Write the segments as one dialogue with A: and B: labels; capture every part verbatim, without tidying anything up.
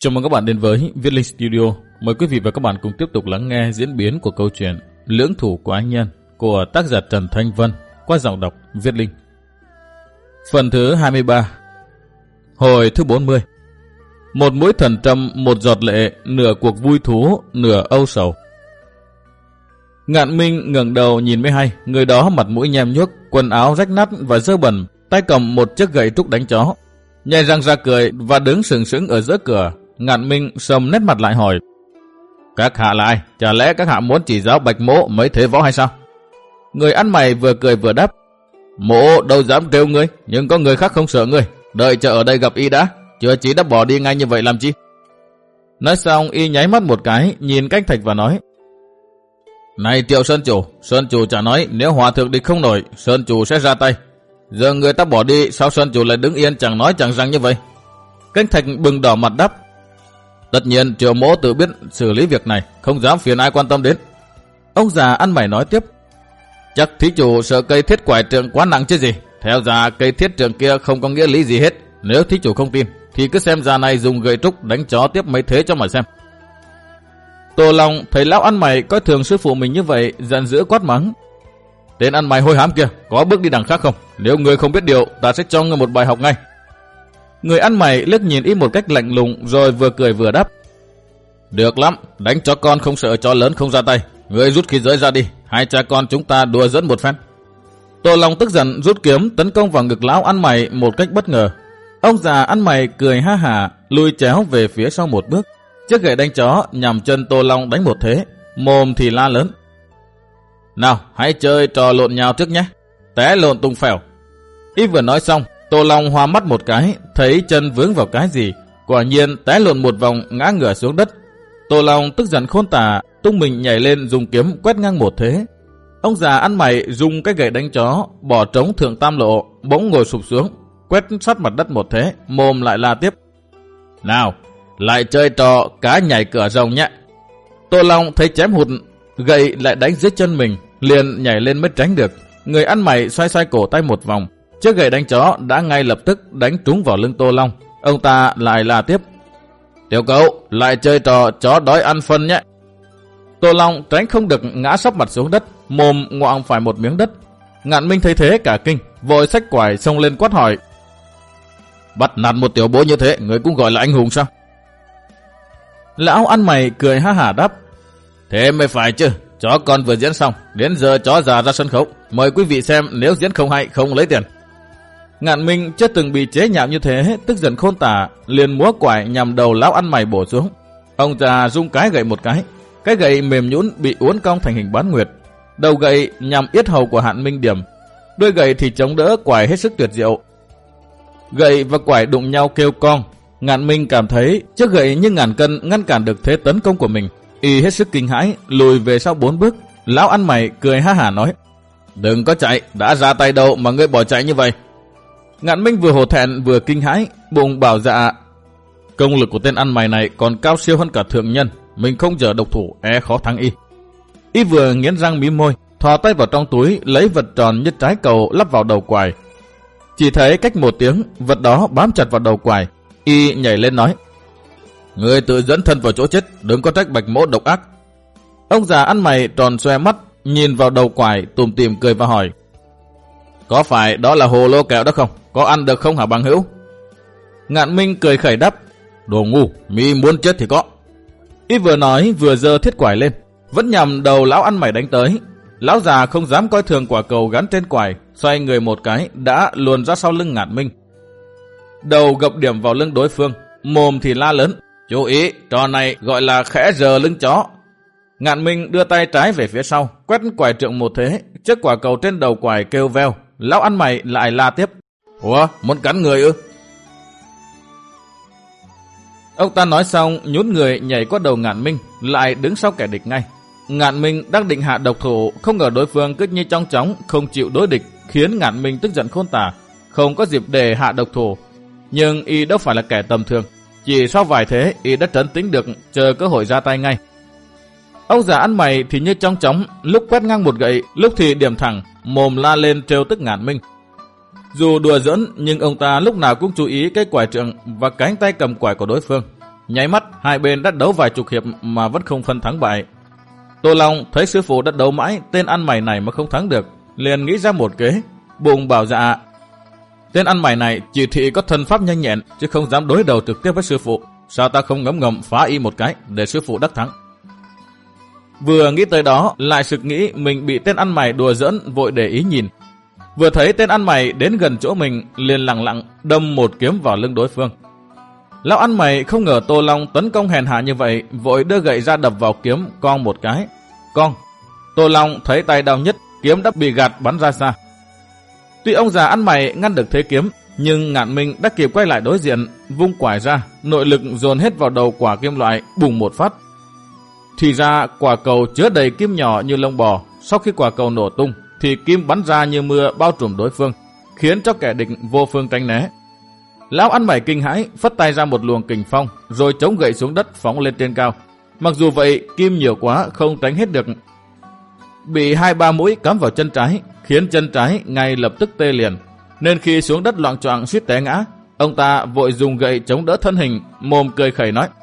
A: Chào mừng các bạn đến với Viết Linh Studio. Mời quý vị và các bạn cùng tiếp tục lắng nghe diễn biến của câu chuyện Lưỡng thủ quái nhân của tác giả Trần Thanh Vân qua giọng đọc Viết Linh. Phần thứ hai mươi ba. Hồi thứ bốn mươi. Một mũi thần trâm, một giọt lệ, nửa cuộc vui thú, nửa âu sầu. Ngạn Minh ngẩng đầu nhìn mới hay, người đó mặt mũi nhem nhuốc, quần áo rách nát và dơ bẩn, tay cầm một chiếc gậy trúc đánh chó. Nhai răng ra cười và đứng sừng sững ở giữa cửa. Ngạn Minh sầm nét mặt lại hỏi: "Các hạ là ai? Chả lẽ các hạ muốn chỉ giáo Bạch Mỗ mấy thế võ hay sao?" Người ăn mày vừa cười vừa đáp: "Mỗ đâu dám trêu ngươi, nhưng có người khác không sợ ngươi. Đợi chờ ở đây gặp y đã, chưa chí đã bỏ đi ngay như vậy làm chi?" Nói xong y nháy mắt một cái, nhìn Cách Thạch và nói: "Này Triệu Sơn Chủ, Sơn Chủ chả nói nếu hòa thượng địch không nổi, Sơn Chủ sẽ ra tay. Giờ người ta bỏ đi, sao Sơn Chủ lại đứng yên chẳng nói chẳng rằng như vậy?" Cách Thạch bừng đỏ mặt đáp: "Tất nhiên Triệu Mỗ tự biết xử lý việc này, không dám phiền ai quan tâm đến." Ông già ăn mày nói tiếp: "Chắc thí chủ sợ cây thiết quải trượng quá nặng chứ gì. Theo già cây thiết trượng kia không có nghĩa lý gì hết. Nếu thí chủ không tin thì cứ xem già này dùng gậy trúc đánh chó tiếp mấy thế cho mà xem." Tô Long thấy lão ăn mày coi thường sư phụ mình như vậy, giận dữ quát mắng: "Tên ăn mày hôi hám kia, có bước đi đằng khác không? Nếu ngươi không biết điều, ta sẽ cho ngươi một bài học ngay." Người ăn mày liếc nhìn y một cách lạnh lùng rồi vừa cười vừa đáp: "Được lắm, đánh chó con không sợ chó lớn không ra tay. Ngươi rút khí giới ra đi, hai cha con chúng ta đùa dẫn một phen." Tô Long tức giận rút kiếm tấn công vào ngực lão ăn mày một cách bất ngờ. Ông già ăn mày cười ha hả, lùi chéo về phía sau một bước. Chiếc gậy đánh chó nhằm chân Tô Long đánh một thế, mồm thì la lớn: "Nào, hãy chơi trò lộn nhào trước nhé, té lộn tung phèo." Y vừa nói xong, Tô Long hoa mắt một cái, thấy chân vướng vào cái gì, quả nhiên té lộn một vòng ngã ngửa xuống đất. Tô Long tức giận khôn tả, tung mình nhảy lên dùng kiếm quét ngang một thế. Ông già ăn mày dùng cái gậy đánh chó bỏ trống thượng tam lộ, bỗng ngồi sụp xuống, quét sát mặt đất một thế, mồm lại la tiếp: "Nào, lại chơi trò cá nhảy cửa rồng nhé." Tô Long thấy chém hụt, gậy lại đánh dưới chân mình, liền nhảy lên mới tránh được. Người ăn mày xoay xoay cổ tay một vòng, chiếc gậy đánh chó đã ngay lập tức đánh trúng vào lưng Tô Long. Ông ta lại la tiếp: "Tiểu cậu, lại chơi trò chó đói ăn phân nhé." Tô Long tránh không được ngã sấp mặt xuống đất, mồm ngoạm phải một miếng đất. Ngạn Minh thấy thế cả kinh, vội xách quải xông lên quát hỏi: "Bắt nạt một tiểu bối như thế, người cũng gọi là anh hùng sao?" Lão ăn mày cười ha hả đáp: "Thế mới phải chứ, chó con vừa diễn xong, đến giờ chó già ra sân khấu, mời quý vị xem, nếu diễn không hay không lấy tiền." Ngạn Minh chưa từng bị chế nhạo như thế, tức giận khôn tả, liền múa quải nhằm đầu lão ăn mày bổ xuống. Ông già rung cái gậy một cái, cái gậy mềm nhũn bị uốn cong thành hình bán nguyệt. Đầu gậy nhằm yết hầu của Hạn Minh điểm, đuôi gậy thì chống đỡ quải hết sức tuyệt diệu. Gậy và quải đụng nhau kêu cong. Ngạn Minh cảm thấy chiếc gậy như ngàn cân ngăn cản được thế tấn công của mình, y hết sức kinh hãi, lùi về sau bốn bước. Lão ăn mày cười ha hả nói: "Đừng có chạy, đã ra tay đâu mà ngươi bỏ chạy như vậy?" Ngạn Minh vừa hổ thẹn vừa kinh hãi, bụng bảo dạ: "Công lực của tên ăn mày này còn cao siêu hơn cả thượng nhân, mình không dở độc thủ e khó thắng y." Y vừa nghiến răng mím môi, thò tay vào trong túi lấy vật tròn như trái cầu lắp vào đầu quài. Chỉ thấy cách một tiếng, vật đó bám chặt vào đầu quài. Y nhảy lên nói: "Ngươi tự dẫn thân vào chỗ chết, đừng có trách Bạch Mỗ độc ác." Ông già ăn mày tròn xoe mắt, nhìn vào đầu quài tủm tỉm cười và hỏi: "Có phải đó là hồ lô kẹo đó không? Có ăn được không hả bằng hữu?" Ngạn Minh cười khẩy đáp: "Đồ ngu, mi muốn chết thì có." Y vừa nói vừa giơ thiết quải lên, vẫn nhằm đầu lão ăn mày đánh tới. Lão già không dám coi thường quả cầu gắn trên quải, xoay người một cái đã luồn ra sau lưng Ngạn Minh. Đầu gập điểm vào lưng đối phương, mồm thì la lớn: "Chú ý, trò này gọi là khẽ rờ lưng chó." Ngạn Minh đưa tay trái về phía sau, quét quải trượng một thế, chiếc quả cầu trên đầu quải kêu veo. Lão ăn mày lại la tiếp: "Ủa, muốn cắn người ư?" Ông ta nói xong nhún người nhảy qua đầu Ngạn Minh, lại đứng sau kẻ địch ngay. Ngạn Minh đang định hạ độc thủ, không ngờ đối phương cứ như trong chóng không chịu đối địch, khiến Ngạn Minh tức giận khôn tả, không có dịp để hạ độc thủ. Nhưng y đâu phải là kẻ tầm thường, chỉ sau vài thế y đã trấn tĩnh được, chờ cơ hội ra tay ngay. Ông già ăn mày thì như trong chóng, lúc quét ngang một gậy, lúc thì điểm thẳng, mồm la lên trêu tức Ngạn Minh. Dù đùa giỡn nhưng ông ta lúc nào cũng chú ý cái quải trượng và cánh tay cầm quải của đối phương. Nháy mắt, hai bên đã đấu vài chục hiệp mà vẫn không phân thắng bại. Tô Long thấy sư phụ đã đấu mãi tên ăn mày này mà không thắng được, liền nghĩ ra một kế, bùng bảo dạ. Tên ăn mày này chỉ thị có thân pháp nhanh nhẹn chứ không dám đối đầu trực tiếp với sư phụ, sao ta không ngấm ngầm phá y một cái để sư phụ đắc thắng. Vừa nghĩ tới đó, lại sực nghĩ mình bị tên ăn mày đùa giỡn, vội để ý nhìn. Vừa thấy tên ăn mày đến gần chỗ mình, liền lặng lặng đâm một kiếm vào lưng đối phương. Lão ăn mày không ngờ Tô Long tấn công hèn hạ như vậy, vội đưa gậy ra đập vào kiếm, cong một cái. Cong. Tô Long thấy tay đau nhất, kiếm đã bị gạt bắn ra xa. Tuy ông già ăn mày ngăn được thế kiếm, nhưng Ngạn Minh đã kịp quay lại đối diện, vung quải ra, nội lực dồn hết vào đầu quả kim loại, bùng một phát. Thì ra quả cầu chứa đầy kim nhỏ như lông bò, sau khi quả cầu nổ tung thì kim bắn ra như mưa bao trùm đối phương, khiến cho kẻ địch vô phương tránh né. Lão ăn mày kinh hãi, phất tay ra một luồng kình phong, rồi chống gậy xuống đất phóng lên trên cao. Mặc dù vậy, kim nhiều quá không tránh hết được, bị hai ba mũi cắm vào chân trái, khiến chân trái ngay lập tức tê liền, nên khi xuống đất loạng choạng suýt té ngã. Ông ta vội dùng gậy chống đỡ thân hình, mồm cười khẩy nói: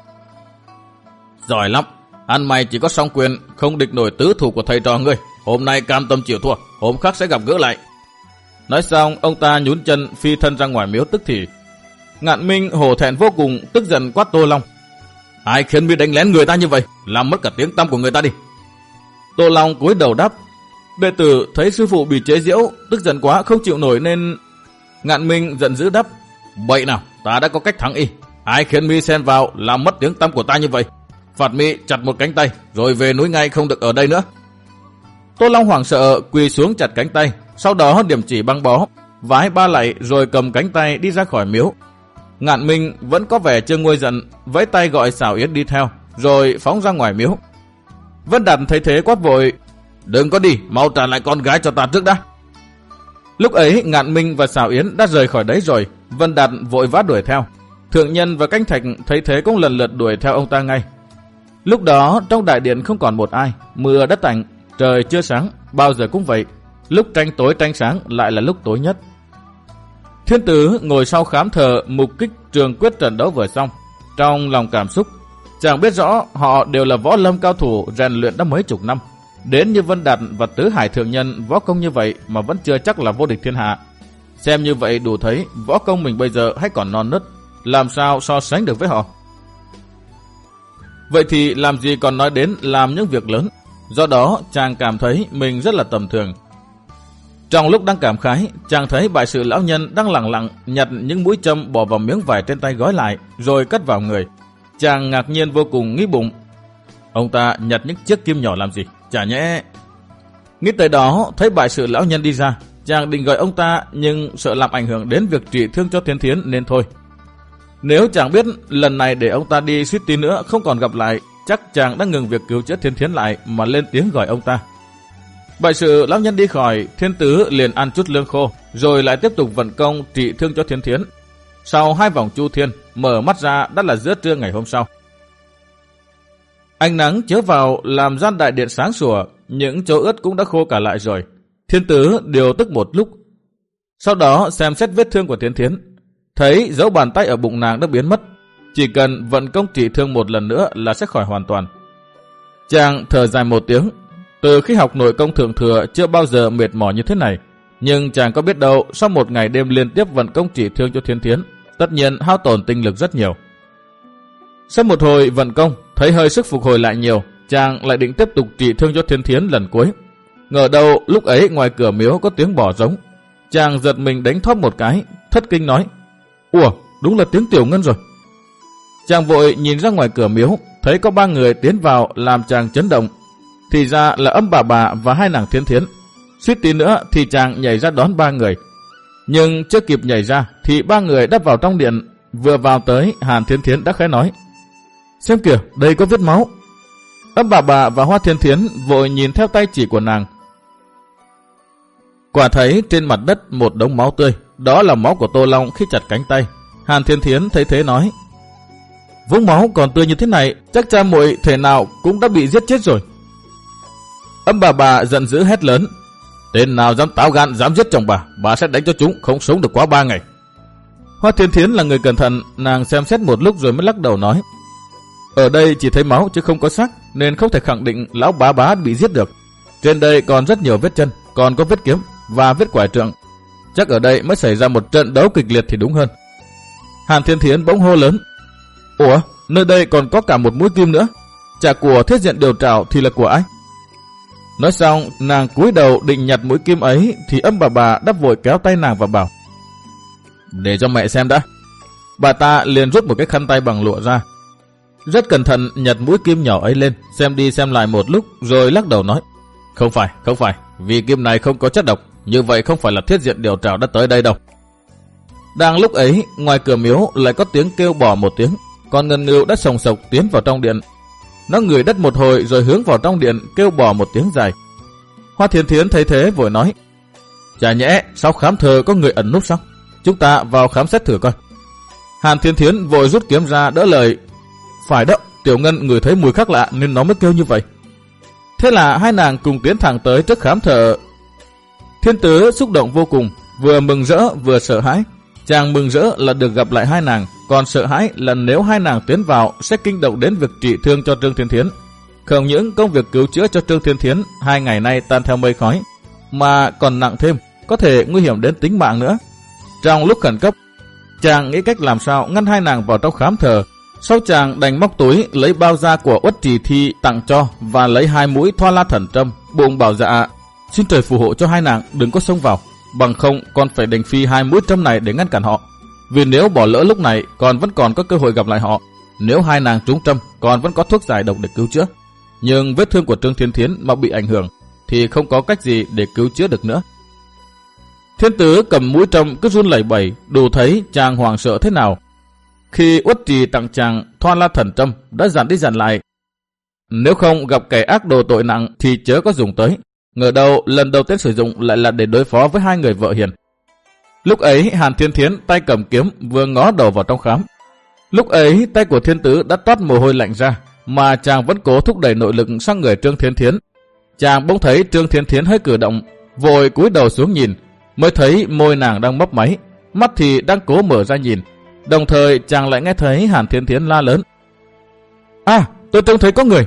A: giỏi lắm, ăn mày chỉ có song quyền, không địch nổi tứ thủ của thầy trò ngươi. Hôm nay cam tâm chịu thua, hôm khác sẽ gặp gỡ lại. Nói xong, ông ta nhún chân phi thân ra ngoài miếu tức thì. Ngạn Minh hổ thẹn vô cùng, tức giận quát Tô Long: ai khiến mi đánh lén người ta như vậy, làm mất cả tiếng tăm của người ta đi. Tô Long cúi đầu đáp: đệ tử thấy sư phụ bị chế giễu, tức giận quá không chịu nổi nên... Ngạn Minh giận dữ đáp: bậy nào, ta đã có cách thắng y. Ai khiến mi xen vào làm mất tiếng tăm của ta như vậy? Phạt mi chặt một cánh tay, rồi về núi ngay, không được ở đây nữa. Tô Long hoảng sợ quỳ xuống chặt cánh tay, sau đó điểm chỉ băng bó, vái ba lạy rồi cầm cánh tay đi ra khỏi miếu. Ngạn Minh vẫn có vẻ chưa nguôi giận, vẫy tay gọi Sảo Yến đi theo, rồi phóng ra ngoài miếu. Vân Đạt thấy thế quát vội: đừng có đi, mau trả lại con gái cho ta trước đã. Lúc ấy Ngạn Minh và Sảo Yến đã rời khỏi đấy rồi. Vân Đạt vội vã đuổi theo. Thượng Nhân và Canh Thạch thấy thế cũng lần lượt đuổi theo ông ta ngay. Lúc đó trong đại điện không còn một ai, mưa đã tạnh, trời chưa sáng, bao giờ cũng vậy. Lúc tranh tối tranh sáng lại là lúc tối nhất. Thiên Tử ngồi sau khám thờ mục kích trường quyết trận đấu vừa xong, trong lòng cảm xúc. Chàng biết rõ họ đều là võ lâm cao thủ rèn luyện đã mấy chục năm. Đến như Vân Đạt và Tứ Hải Thượng Nhân võ công như vậy mà vẫn chưa chắc là vô địch thiên hạ. Xem như vậy đủ thấy võ công mình bây giờ hay còn non nớt, làm sao so sánh được với họ. Vậy thì làm gì còn nói đến làm những việc lớn. Do đó chàng cảm thấy mình rất là tầm thường. Trong lúc đang cảm khái, chàng thấy bại sự lão nhân đang lặng lặng nhặt những mũi châm bỏ vào miếng vải trên tay gói lại, rồi cất vào người. Chàng ngạc nhiên vô cùng, nghĩ bụng: ông ta nhặt những chiếc kim nhỏ làm gì? Chả nhẽ... Nghĩ tới đó, thấy bại sự lão nhân đi ra, chàng định gọi ông ta nhưng sợ làm ảnh hưởng đến việc trị thương cho Thiên Thiến nên thôi. Nếu chàng biết lần này để ông ta đi suýt tí nữa không còn gặp lại, chắc chàng đã ngừng việc cứu chữa Thiên Thiến lại mà lên tiếng gọi ông ta. Bại sự lão nhân đi khỏi, Thiên Tứ liền ăn chút lương khô, rồi lại tiếp tục vận công trị thương cho Thiên Thiến. Sau hai vòng chu thiên, mở mắt ra đã là giữa trưa ngày hôm sau. Ánh nắng chiếu vào làm gian đại điện sáng sủa, những chỗ ướt cũng đã khô cả lại rồi. Thiên Tứ điều tức một lúc, sau đó xem xét vết thương của Thiên Thiến, thấy dấu bàn tay ở bụng nàng đã biến mất, chỉ cần vận công trị thương một lần nữa là sẽ khỏi hoàn toàn. Chàng thở dài một tiếng. Từ khi học nội công thượng thừa chưa bao giờ mệt mỏi như thế này, nhưng chàng có biết đâu sau một ngày đêm liên tiếp vận công trị thương cho Thiên Thiến, tất nhiên hao tổn tinh lực rất nhiều. Sau một hồi vận công, thấy hơi sức phục hồi lại nhiều, chàng lại định tiếp tục trị thương cho Thiên Thiến lần cuối. Ngờ đâu lúc ấy ngoài cửa miếu có tiếng bò giống. Chàng giật mình đánh thóp một cái, thất kinh nói: ủa, đúng là tiếng Tiểu Ngân rồi. Chàng vội nhìn ra ngoài cửa miếu, thấy có ba người tiến vào làm chàng chấn động. Thì ra là Âm Bà Bà và hai nàng Thiên Thiến. Suýt tí nữa thì chàng nhảy ra đón ba người. Nhưng chưa kịp nhảy ra thì ba người đã vào trong điện. Vừa vào tới, Hàn Thiên Thiến đã khẽ nói: xem kìa, đây có vết máu. Âm Bà Bà và Hoa Thiên Thiến vội nhìn theo tay chỉ của nàng. Quả thấy trên mặt đất một đống máu tươi, đó là máu của Tô Long khi chặt cánh tay. Hàn Thiên Thiến thấy thế nói: vũng máu còn tươi như thế này, chắc cha muội thể nào cũng đã bị giết chết rồi. Âm Bà Bà giận dữ hét lớn: tên nào dám táo gan dám giết chồng bà, bà sẽ đánh cho chúng không sống được quá ba ngày. Hoa Thiên Thiến là người cẩn thận, nàng xem xét một lúc rồi mới lắc đầu nói: Ở đây chỉ thấy máu chứ không có xác, nên không thể khẳng định lão bá bá bị giết được. Trên đây còn rất nhiều vết chân, còn có vết kiếm và vết quải trượng. Chắc ở đây mới xảy ra một trận đấu kịch liệt thì đúng hơn. Hàn Thiên Thiến bỗng hô lớn: Ủa, nơi đây còn có cả một mũi kim nữa. Chả của Thiết Diện Điều Trảo thì là của ai? Nói xong, nàng cúi đầu định nhặt mũi kim ấy thì Âm bà bà đắp vội kéo tay nàng và bảo: Để cho mẹ xem đã. Bà ta liền rút một cái khăn tay bằng lụa ra, rất cẩn thận nhặt mũi kim nhỏ ấy lên, xem đi xem lại một lúc rồi lắc đầu nói: Không phải, không phải, vì kim này không có chất độc, như vậy không phải là Thiết Diện Điều Trảo đã tới đây đâu. Đang lúc ấy, ngoài cửa miếu lại có tiếng kêu bò một tiếng, con ngân ngưu đã sồng sộc tiến vào trong điện. Nó ngửi đất một hồi rồi hướng vào trong điện kêu bò một tiếng dài. Hoa Thiên Thiến thấy thế vội nói: Chả nhẽ sau khám thờ có người ẩn núp sao? Chúng ta vào khám xét thử coi. Hàn Thiên Thiến vội rút kiếm ra đỡ lời: Phải đó, Tiểu Ngân ngửi thấy mùi khác lạ nên nó mới kêu như vậy. Thế là hai nàng cùng tiến thẳng tới trước khám thờ. Thiên Tứ xúc động vô cùng, vừa mừng rỡ vừa sợ hãi. Chàng mừng rỡ là được gặp lại hai nàng, còn sợ hãi là nếu hai nàng tiến vào sẽ kinh động đến việc trị thương cho Trương Thiên Thiến. Không những công việc cứu chữa cho Trương Thiên Thiến hai ngày nay tan theo mây khói, mà còn nặng thêm, có thể nguy hiểm đến tính mạng nữa. Trong lúc khẩn cấp, chàng nghĩ cách làm sao ngăn hai nàng vào trong khám thờ. Sau chàng đành móc túi lấy bao da của Uất Trì Thi tặng cho và lấy hai mũi Thoa La Thần Trâm, bụng bảo dạ: Xin trời phù hộ cho hai nàng đừng có xông vào, bằng không còn phải đành phi hai mũi trâm này để ngăn cản họ. Vì nếu bỏ lỡ lúc này còn vẫn còn có cơ hội gặp lại họ. Nếu hai nàng trúng trâm còn vẫn có thuốc giải độc để cứu chữa. Nhưng vết thương của Trương Thiên Thiến mà bị ảnh hưởng thì không có cách gì để cứu chữa được nữa. Thiên Tứ cầm mũi trâm cứ run lẩy bẩy, đủ thấy chàng hoảng sợ thế nào. Khi Uất Trì tặng chàng Thoa La Thần Trâm đã dặn đi dặn lại: Nếu không gặp kẻ ác đồ tội nặng thì chớ có dùng tới. Ngờ đâu lần đầu tiên sử dụng lại là để đối phó với hai người vợ hiền. Lúc ấy Hàn Thiên Thiến tay cầm kiếm vừa ngó đầu vào trong khám. Lúc ấy tay của Thiên Tứ đã toát mồ hôi lạnh ra, mà chàng vẫn cố thúc đẩy nội lực sang người Trương Thiên Thiến. Chàng bỗng thấy Trương Thiên Thiến hơi cử động, vội cúi đầu xuống nhìn, mới thấy môi nàng đang mấp máy, mắt thì đang cố mở ra nhìn. Đồng thời chàng lại nghe thấy Hàn Thiên Thiến la lớn: À, tôi trông thấy có người.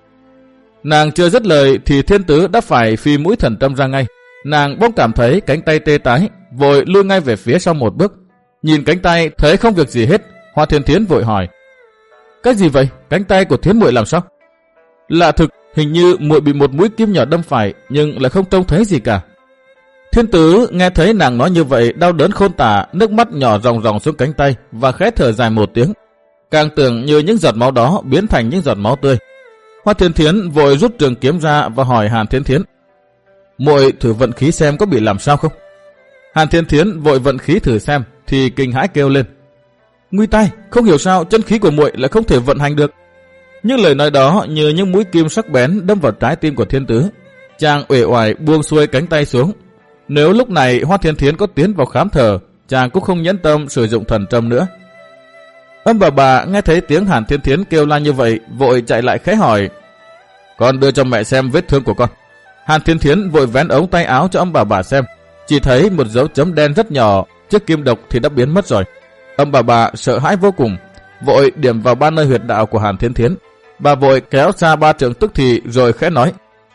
A: Nàng chưa dứt lời thì Thiên Tứ đã phải phi mũi thần trâm ra ngay. Nàng bỗng cảm thấy cánh tay tê tái, vội lui ngay về phía sau một bước. Nhìn cánh tay thấy không việc gì hết, Hoa Thiên Thiến vội hỏi: Cái gì vậy? Cánh tay của Thiến muội làm sao? Lạ thực, hình như muội bị một mũi kim nhỏ đâm phải, nhưng lại không trông thấy gì cả. Thiên Tứ nghe thấy nàng nói như vậy đau đớn khôn tả, nước mắt nhỏ ròng ròng xuống cánh tay và khẽ thở dài một tiếng. Càng tưởng như những giọt máu đó biến thành những giọt máu tươi. Hoa Thiên Thiến vội rút trường kiếm ra và hỏi Hàn Thiên Thiến: Muội thử vận khí xem có bị làm sao không? Hàn Thiên Thiến vội vận khí thử xem thì kinh hãi kêu lên: Nguy tai, không hiểu sao chân khí của muội lại không thể vận hành được. Nhưng lời nói đó như những mũi kim sắc bén đâm vào trái tim của Thiên Tứ. Chàng uể oải buông xuôi cánh tay xuống. Nếu lúc này Hoa Thiên Thiến có tiến vào khám thờ, chàng cũng không nhẫn tâm sử dụng thần trâm nữa. Âm bà bà nghe thấy tiếng Hàn Thiên Thiến kêu la như vậy, vội chạy lại khẽ hỏi: Con đưa cho mẹ xem vết thương của con. Hàn Thiên Thiến vội vén ống tay áo cho âm bà bà xem, chỉ thấy một dấu chấm đen rất nhỏ, chiếc kim độc thì đã biến mất rồi. Âm bà bà sợ hãi vô cùng, vội điểm vào ba nơi huyệt đạo của Hàn Thiên Thiến. Bà vội kéo xa ba trượng tức thì rồi khẽ nói: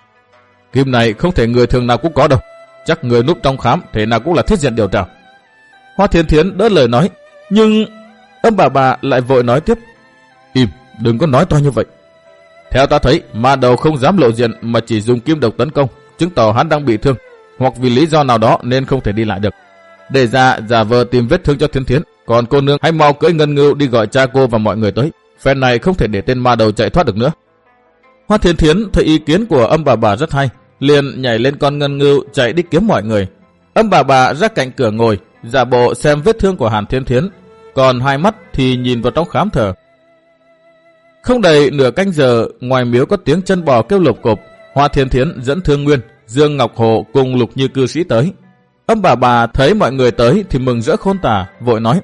A: Kim này không thể người thường nào cũng có đâu, chắc người núp trong khám thế nào cũng là Thiết Diện Điều Trảo. Hoa Thiên Thiến đỡ lời nói, nhưng âm bà bà lại vội nói tiếp: Im, đừng có nói to như vậy. Theo ta thấy, ma đầu không dám lộ diện mà chỉ dùng kim độc tấn công, chứng tỏ hắn đang bị thương, hoặc vì lý do nào đó nên không thể đi lại được. Để ra giả vờ tìm vết thương cho Thiên Thiến, còn cô nương hãy mau cưỡi ngân ngưu đi gọi cha cô và mọi người tới. Phen này không thể để tên ma đầu chạy thoát được nữa. Hoa Thiên Thiến thấy ý kiến của âm bà bà rất hay, liền nhảy lên con ngân ngưu chạy đi kiếm mọi người. Âm bà bà ra cạnh cửa ngồi, giả bộ xem vết thương của Hàn Thiên Thiến, còn hai mắt thì nhìn vào trong khám thờ. Không đầy nửa canh giờ, ngoài miếu có tiếng chân bò kêu lộp cộp. Hoa Thiên Thiến dẫn Thương Nguyên, Dương Ngọc Hồ cùng Lục Như cư sĩ tới. Âm bà bà thấy mọi người tới thì mừng rỡ khôn tả, vội nói: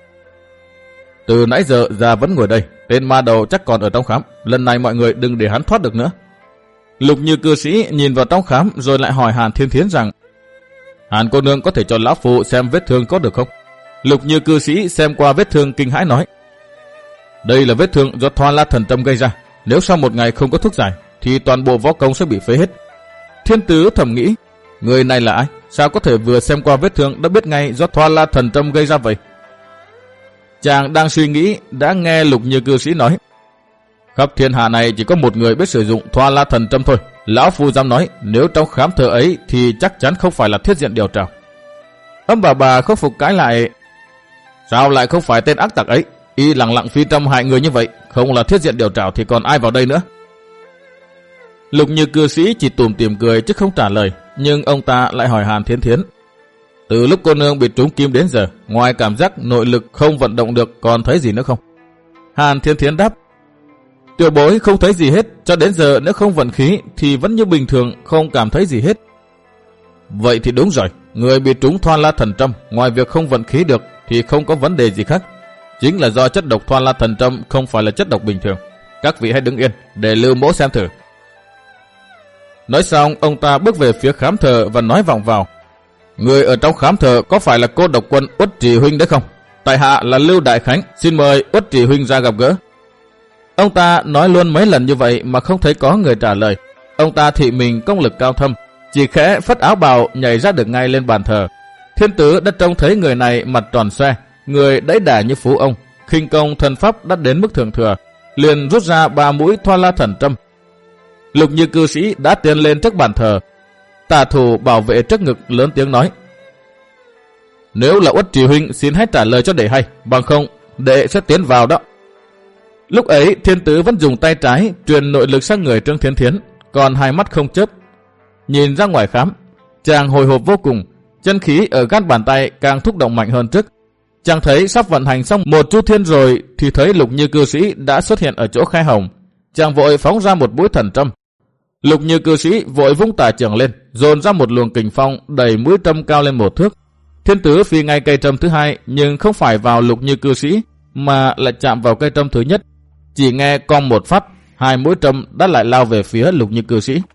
A: Từ nãy giờ già vẫn ngồi đây, tên ma đầu chắc còn ở trong khám, lần này mọi người đừng để hắn thoát được nữa. Lục Như cư sĩ nhìn vào trong khám rồi lại hỏi Hàn Thiên Thiến rằng: Hàn cô nương có thể cho lão phụ xem vết thương có được không? Lục Như cư sĩ xem qua vết thương kinh hãi nói: Đây là vết thương do Thoa La Thần Trâm gây ra, Nếu sau một ngày không có thuốc giải thì toàn bộ võ công sẽ bị phế hết. Thiên Tứ thầm nghĩ, người này là ai? Sao có thể vừa xem qua vết thương đã biết ngay do Thoa La Thần Trâm gây ra vậy? Chàng đang suy nghĩ đã nghe Lục Như Cư Sĩ nói, khắp thiên hạ này chỉ có một người biết sử dụng Thoa La Thần Trâm thôi. Lão phu dám nói, nếu trong khám thờ ấy thì chắc chắn không phải là Thiết Diện Điều Trảo. Âm bà bà khắc phục cãi lại, sao lại không phải tên ác tặc ấy? Y lặng lặng phi tâm hại người như vậy, không là Thiết Diện Điều Trảo thì còn ai vào đây nữa? Lục Như Cư Sĩ chỉ tủm tỉm cười chứ không trả lời, nhưng ông ta lại hỏi Hàn Thiến Thiến, từ lúc cô nương bị trúng kim đến giờ, ngoài cảm giác nội lực không vận động được còn thấy gì nữa không? Hàn Thiến Thiến đáp, tiểu bối không thấy gì hết, cho đến giờ nếu không vận khí thì vẫn như bình thường, không cảm thấy gì hết. Vậy thì đúng rồi, người bị trúng Thoa La Thần Trâm ngoài việc không vận khí được thì không có vấn đề gì khác. Chính là do chất độc Thoa La Thần Trâm không phải là chất độc bình thường. Các vị hãy đứng yên để Lưu Mỗ xem thử. Nói xong, ông ta bước về phía khám thờ và nói vọng vào, người ở trong khám thờ có phải là cô độc quân Uất Trì huynh đấy không? Tại hạ là Lưu Đại Khánh, xin mời Uất Trì huynh ra gặp gỡ. Ông ta nói luôn mấy lần như vậy mà không thấy có người trả lời. Ông ta thị mình công lực cao thâm, chỉ khẽ phất áo bào nhảy ra được ngay lên bàn thờ. Thiên Tứ đã trông thấy người này mặt tròn xoe, người đẫy đà như phú ông, khinh công thần pháp đã đến mức thượng thừa, liền rút ra ba mũi Thoa La Thần Trâm. Lục Như Cư Sĩ đã tiến lên trước bàn thờ, tả thủ bảo vệ trước ngực lớn tiếng nói, nếu là Uất Trì huynh xin hãy trả lời cho đệ hay, bằng không đệ sẽ tiến vào đó. Lúc ấy Thiên Tứ vẫn dùng tay trái truyền nội lực sang người Trương Thiến Thiến, còn hai mắt không chớp nhìn ra ngoài khám. Chàng hồi hộp vô cùng, chân khí ở gan bàn tay càng thúc động mạnh hơn trước. Chàng thấy sắp vận hành xong một chu thiên rồi thì thấy Lục Như Cư Sĩ đã xuất hiện ở chỗ khai hồng. Chàng vội phóng ra một mũi thần trâm. Lục Như Cư Sĩ vội vung tà chưởng lên, dồn ra một luồng kình phong đẩy mũi trâm cao lên một thước. Thiên Tứ phi ngay cây trâm thứ hai, nhưng không phải vào Lục Như Cư Sĩ mà lại chạm vào cây trâm thứ nhất. Chỉ nghe cong một phát, hai mũi trâm đã lại lao về phía Lục Như Cư Sĩ.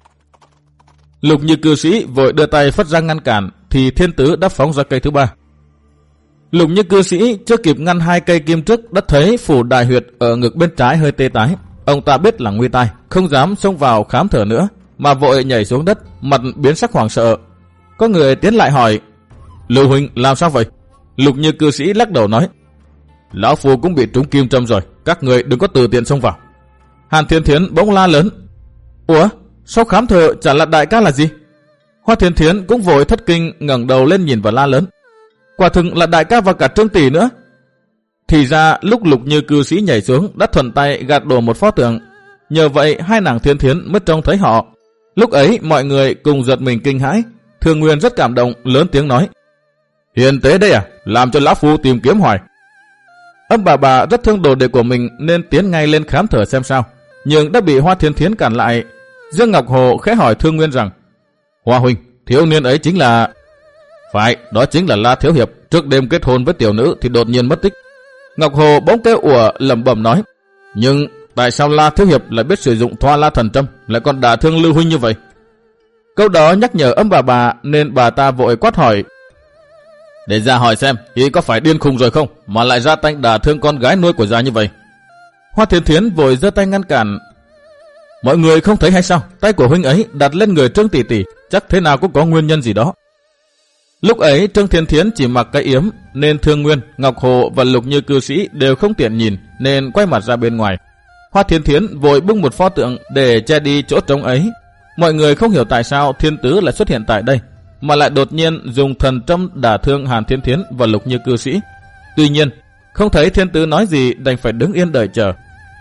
A: Lục Như Cư Sĩ vội đưa tay phất ra ngăn cản, thì Thiên Tứ đã phóng ra cây thứ ba. Lục Như Cư Sĩ chưa kịp ngăn hai cây kim trước đã thấy phủ đại huyệt ở ngực bên trái hơi tê tái. Ông ta biết là nguy tai, không dám xông vào khám thở nữa, mà vội nhảy xuống đất, mặt biến sắc hoảng sợ. Có người tiến lại hỏi, Lưu huynh làm sao vậy? Lục Như Cư Sĩ lắc đầu nói, lão phu cũng bị trúng kim châm rồi, các người đừng có tự tiện xông vào. Hàn Thiên Thiến bỗng la lớn, ủa, sao khám thở chả là đại ca là gì? Hoa Thiên Thiến cũng vội thất kinh ngẩng đầu lên nhìn và la lớn, quả thực là đại ca và cả Trương tỷ nữa. Thì ra lúc Lục Như Cư Sĩ nhảy xuống đã thuận tay gạt đổ một pho tượng, nhờ vậy hai nàng Thiên Thiến mới trông thấy họ. Lúc ấy mọi người cùng giật mình kinh hãi. Thương Nguyên rất cảm động, lớn tiếng nói, hiền tế đây à, làm cho lão phu tìm kiếm hoài. Âm bà bà rất thương đồ đệ của mình nên tiến ngay lên khám thở xem sao, nhưng đã bị Hoa Thiên Thiến cản lại. Dương Ngọc Hồ khẽ hỏi Thương Nguyên rằng, Hoa huynh, thiếu niên ấy chính là... Phải, đó chính là La Thiếu Hiệp, trước đêm kết hôn với tiểu nữ thì đột nhiên mất tích. Ngọc Hồ bỗng kêu ủa lẩm bẩm nói, nhưng tại sao La Thiếu Hiệp lại biết sử dụng Thoa La Thần Trâm, lại còn đả thương Lưu huynh như vậy? Câu đó nhắc nhở Âm bà bà nên bà ta vội quát hỏi, để ra hỏi xem y có phải điên khùng rồi không mà lại ra tay đả thương con gái nuôi của già như vậy. Hoa Thiên Thiến vội giơ tay ngăn cản, mọi người không thấy hay sao, tay của huynh ấy đặt lên người Trương tỷ tỷ, chắc thế nào cũng có nguyên nhân gì đó. Lúc ấy Trương Thiên Thiến chỉ mặc cái yếm nên Thương Nguyên, Ngọc Hồ và Lục Như Cư Sĩ đều không tiện nhìn nên quay mặt ra bên ngoài. Hoa Thiên Thiến vội bưng một pho tượng để che đi chỗ trống ấy. Mọi người không hiểu tại sao Thiên Tứ lại xuất hiện tại đây, mà lại đột nhiên dùng thần trâm đả thương Hàn Thiên Thiến và Lục Như Cư Sĩ. Tuy nhiên không thấy Thiên Tứ nói gì, đành phải đứng yên đợi chờ.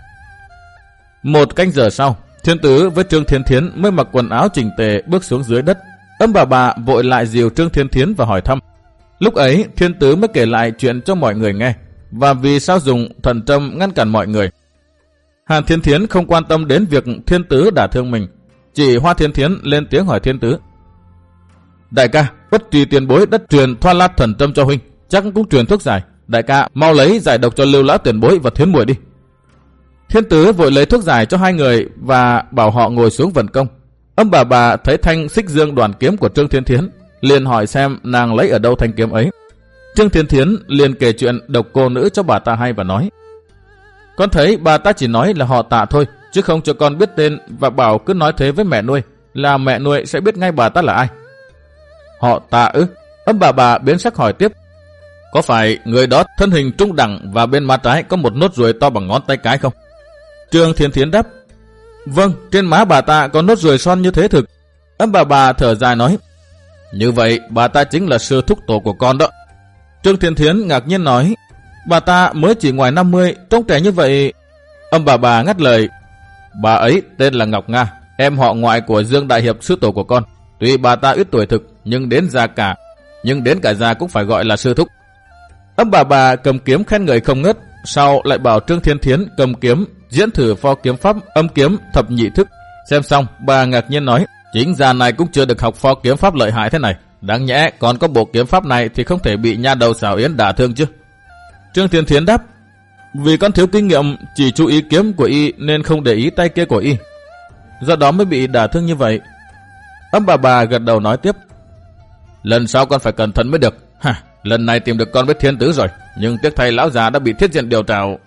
A: Một canh giờ sau, Thiên Tứ với Trương Thiên Thiến mới mặc quần áo chỉnh tề bước xuống dưới đất. Âm bà bà vội lại dìu Trương Thiên Thiến và hỏi thăm. Lúc ấy Thiên Tứ mới kể lại chuyện cho mọi người nghe, và vì sao dùng thần trâm ngăn cản mọi người. Hàn Thiên Thiến không quan tâm đến việc Thiên Tứ đả thương mình, chỉ Hoa Thiên Thiến lên tiếng hỏi Thiên Tứ, đại ca, Uất Trì tiền bối đất truyền Thoa La Thần Trâm cho huynh, chắc cũng truyền thuốc giải, đại ca mau lấy giải độc cho Lưu lão tiền bối và Thiến muội đi. Thiên Tứ vội lấy thuốc giải cho hai người và bảo họ ngồi xuống vận công. Âm bà bà thấy thanh xích dương đoàn kiếm của Trương Thiên Thiến, liền hỏi xem nàng lấy ở đâu thanh kiếm ấy. Trương Thiên Thiến liền kể chuyện độc cô nữ cho bà ta hay và nói, con thấy bà ta chỉ nói là họ Tạ thôi, chứ không cho con biết tên và bảo cứ nói thế với mẹ nuôi, là mẹ nuôi sẽ biết ngay bà ta là ai. Họ Tạ ư? Âm bà bà biến sắc hỏi tiếp. Có phải người đó thân hình trung đẳng và bên má trái có một nốt ruồi to bằng ngón tay cái không? Trương Thiên Thiến đáp. Vâng, trên má bà ta có nốt ruồi son như thế thực. Âm bà bà thở dài nói. Như vậy bà ta chính là sư thúc tổ của con đó. Trương Thiên Thiến ngạc nhiên nói. Bà ta mới chỉ ngoài năm mươi, trông trẻ như vậy. Âm bà bà ngắt lời. Bà ấy tên là Ngọc Nga, em họ ngoại của Dương Đại Hiệp sư tổ của con. Tuy bà ta ít tuổi thực, nhưng đến già cả, nhưng đến cả già cũng phải gọi là sư thúc. Âm bà bà cầm kiếm khen ngợi không ngớt, sau lại bảo Trương Thiên Thiến cầm kiếm diễn thử pho kiếm pháp âm kiếm thập nhị thức. Xem xong, bà ngạc nhiên nói, chính già này cũng chưa được học pho kiếm pháp lợi hại thế này. Đáng nhẽ còn có bộ kiếm pháp này thì không thể bị nha đầu xảo yến đả thương chứ. Trương Thiên Thiến đáp, vì con thiếu kinh nghiệm, chỉ chú ý kiếm của y nên không để ý tay kia của y, do đó mới bị đả thương như vậy. Âm bà bà gật đầu nói tiếp, lần sau con phải cẩn thận mới được. Ha, lần này tìm được con với Thiên Tứ rồi, nhưng tiếc thay lão già đã bị Thiết Diện điều trảo.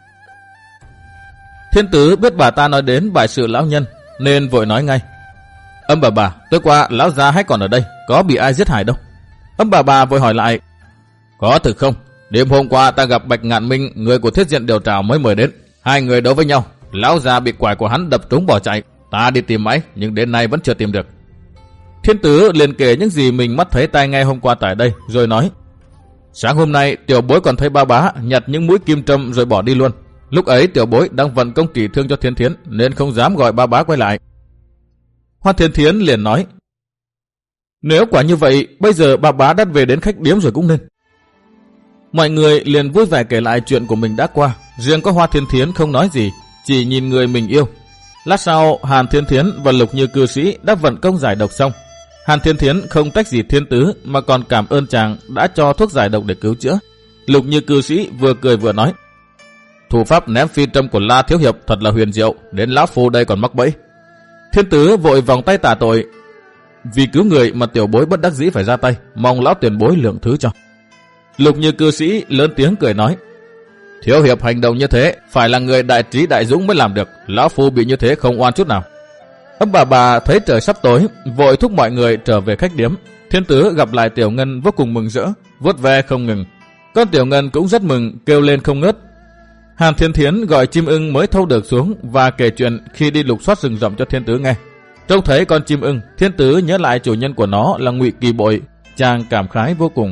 A: Thiên Tứ biết bà ta nói đến bại sự lão nhân nên vội nói ngay, âm bà bà, tối qua lão già hay còn ở đây, có bị ai giết hại đâu? Âm bà bà vội hỏi lại, có thực không? Đêm hôm qua ta gặp Bạch Ngạn Minh, người của Thiết Diện điều trảo mới mời đến. Hai người đấu với nhau, lão già bị quải của hắn đập trúng bỏ chạy. Ta đi tìm mãi nhưng đến nay vẫn chưa tìm được. Thiên Tứ liền kể những gì mình mắt thấy tai nghe hôm qua tại đây, rồi nói, sáng hôm nay tiểu bối còn thấy ba bá nhặt những mũi kim trâm rồi bỏ đi luôn. Lúc ấy tiểu bối đang vận công trị thương cho Thiên Thiến nên không dám gọi ba bá quay lại. Hoa Thiên Thiến liền nói, nếu quả như vậy, bây giờ ba bá đã về đến khách điếm rồi cũng nên. Mọi người liền vui vẻ kể lại chuyện của mình đã qua, riêng có Hoa Thiên Thiến không nói gì, chỉ nhìn người mình yêu. Lát sau, Hàn Thiên Thiến và Lục Như cư sĩ đã vận công giải độc xong. Hàn Thiên Thiến không trách gì Thiên Tứ mà còn cảm ơn chàng đã cho thuốc giải độc để cứu chữa. Lục Như cư sĩ vừa cười vừa nói, thủ pháp ném phi trâm của La Thiếu Hiệp thật là huyền diệu, đến lão phu đây còn mắc bẫy. Thiên Tứ vội vòng tay tả tội, vì cứu người mà tiểu bối bất đắc dĩ phải ra tay, mong lão tiền bối lượng thứ cho. Lục Như cư sĩ lớn tiếng cười nói, Thiếu Hiệp hành động như thế phải là người đại trí đại dũng mới làm được, lão phu bị như thế không oan chút nào. Âm bà bà thấy trời sắp tối, vội thúc mọi người trở về khách điếm. Thiên Tứ gặp lại Tiểu Ngân vô cùng mừng rỡ, vuốt ve không ngừng. Con Tiểu Ngân cũng rất mừng, kêu lên không ngớt. Hàn Thiên Thiến gọi chim ưng mới thâu được xuống và kể chuyện khi đi lục soát rừng rậm cho Thiên Tứ nghe. Trông thấy con chim ưng, Thiên Tứ nhớ lại chủ nhân của nó là Ngụy Kỳ Bội, chàng cảm khái vô cùng.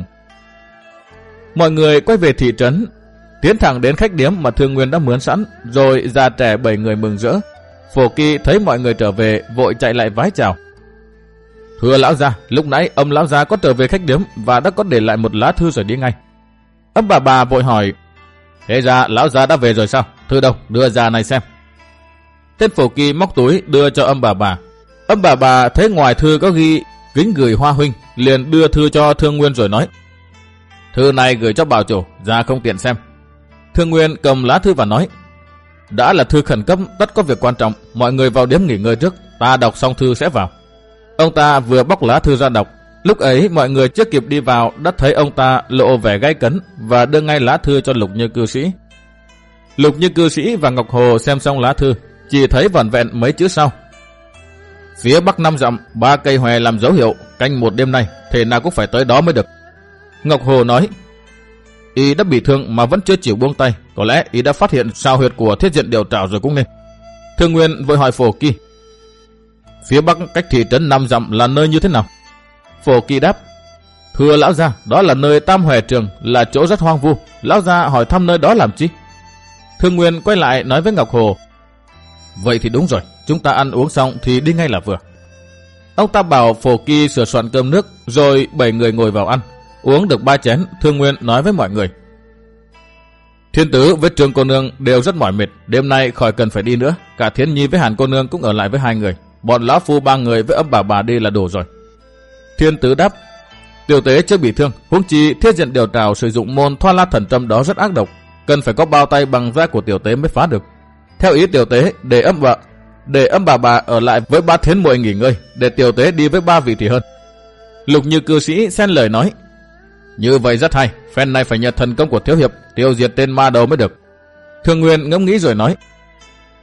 A: Mọi người quay về thị trấn, tiến thẳng đến khách điếm mà Thương Nguyên đã mướn sẵn, rồi già trẻ bảy người mừng rỡ. Phổ Kỳ thấy mọi người trở về, vội chạy lại vái chào. Thưa lão gia, lúc nãy âm lão gia có trở về khách điếm và đã có để lại một lá thư rồi đi ngay. Âm bà bà vội hỏi, thế ra lão gia đã về rồi sao? Thư đâu, đưa ra này xem. Tên Phổ Kỳ móc túi đưa cho âm bà bà. Âm bà bà thấy ngoài thư có ghi kính gửi Hoa huynh, liền đưa thư cho Thương Nguyên rồi nói, thư này gửi cho bảo chủ, gia không tiện xem. Thương Nguyên cầm lá thư và nói, đã là thư khẩn cấp, tất có việc quan trọng, mọi người vào điếm nghỉ ngơi trước, ta đọc xong thư sẽ vào. Ông ta vừa bóc lá thư ra đọc, lúc ấy mọi người chưa kịp đi vào đã thấy ông ta lộ vẻ gay cấn và đưa ngay lá thư cho Lục Như cư sĩ. Lục Như cư sĩ và Ngọc Hồ xem xong lá thư, chỉ thấy vỏn vẹn mấy chữ sau: phía bắc năm dặm, ba cây hòe làm dấu hiệu, canh một đêm nay, thế nào cũng phải tới đó mới được. Ngọc Hồ nói, y đã bị thương mà vẫn chưa chịu buông tay, có lẽ y đã phát hiện sao huyệt của Thiết Diện điều trảo rồi cũng nên. Thương Nguyên vội hỏi Phổ Kỳ, phía bắc cách thị trấn năm dặm là nơi như thế nào? Phổ Kỳ đáp, thưa lão gia, đó là nơi Tam Hòe Trường, là chỗ rất hoang vu, lão gia hỏi thăm nơi đó làm chi? Thương Nguyên quay lại nói với Ngọc Hồ, vậy thì đúng rồi, chúng ta ăn uống xong thì đi ngay là vừa. Ông ta bảo Phổ Kỳ sửa soạn cơm nước, rồi bảy người ngồi vào ăn. Uống được ba chén, Thương Nguyên nói với mọi người, Thiên Tứ với Trương cô nương đều rất mỏi mệt, đêm nay khỏi cần phải đi nữa, cả Thiến Nhi với Hàn cô nương cũng ở lại với hai người, bọn lão phu ba người với âm bà bà đi là đủ rồi. Thiên Tứ đáp, tiểu tế chưa bị thương, huống chi Thiết Diện điều trảo sử dụng môn Thoa La Thần Trâm đó rất ác độc, cần phải có bao tay bằng da của tiểu tế mới phá được. Theo ý tiểu tế, để âm bà để âm bà bà ở lại với ba Thiến muội nghỉ ngơi, để tiểu tế đi với ba vị thì hơn. Lục Như cư sĩ xen lời nói, như vậy rất hay, phen này phải nhờ thần công của Thiếu Hiệp tiêu diệt tên ma đầu mới được. Thương Nguyên ngẫm nghĩ rồi nói,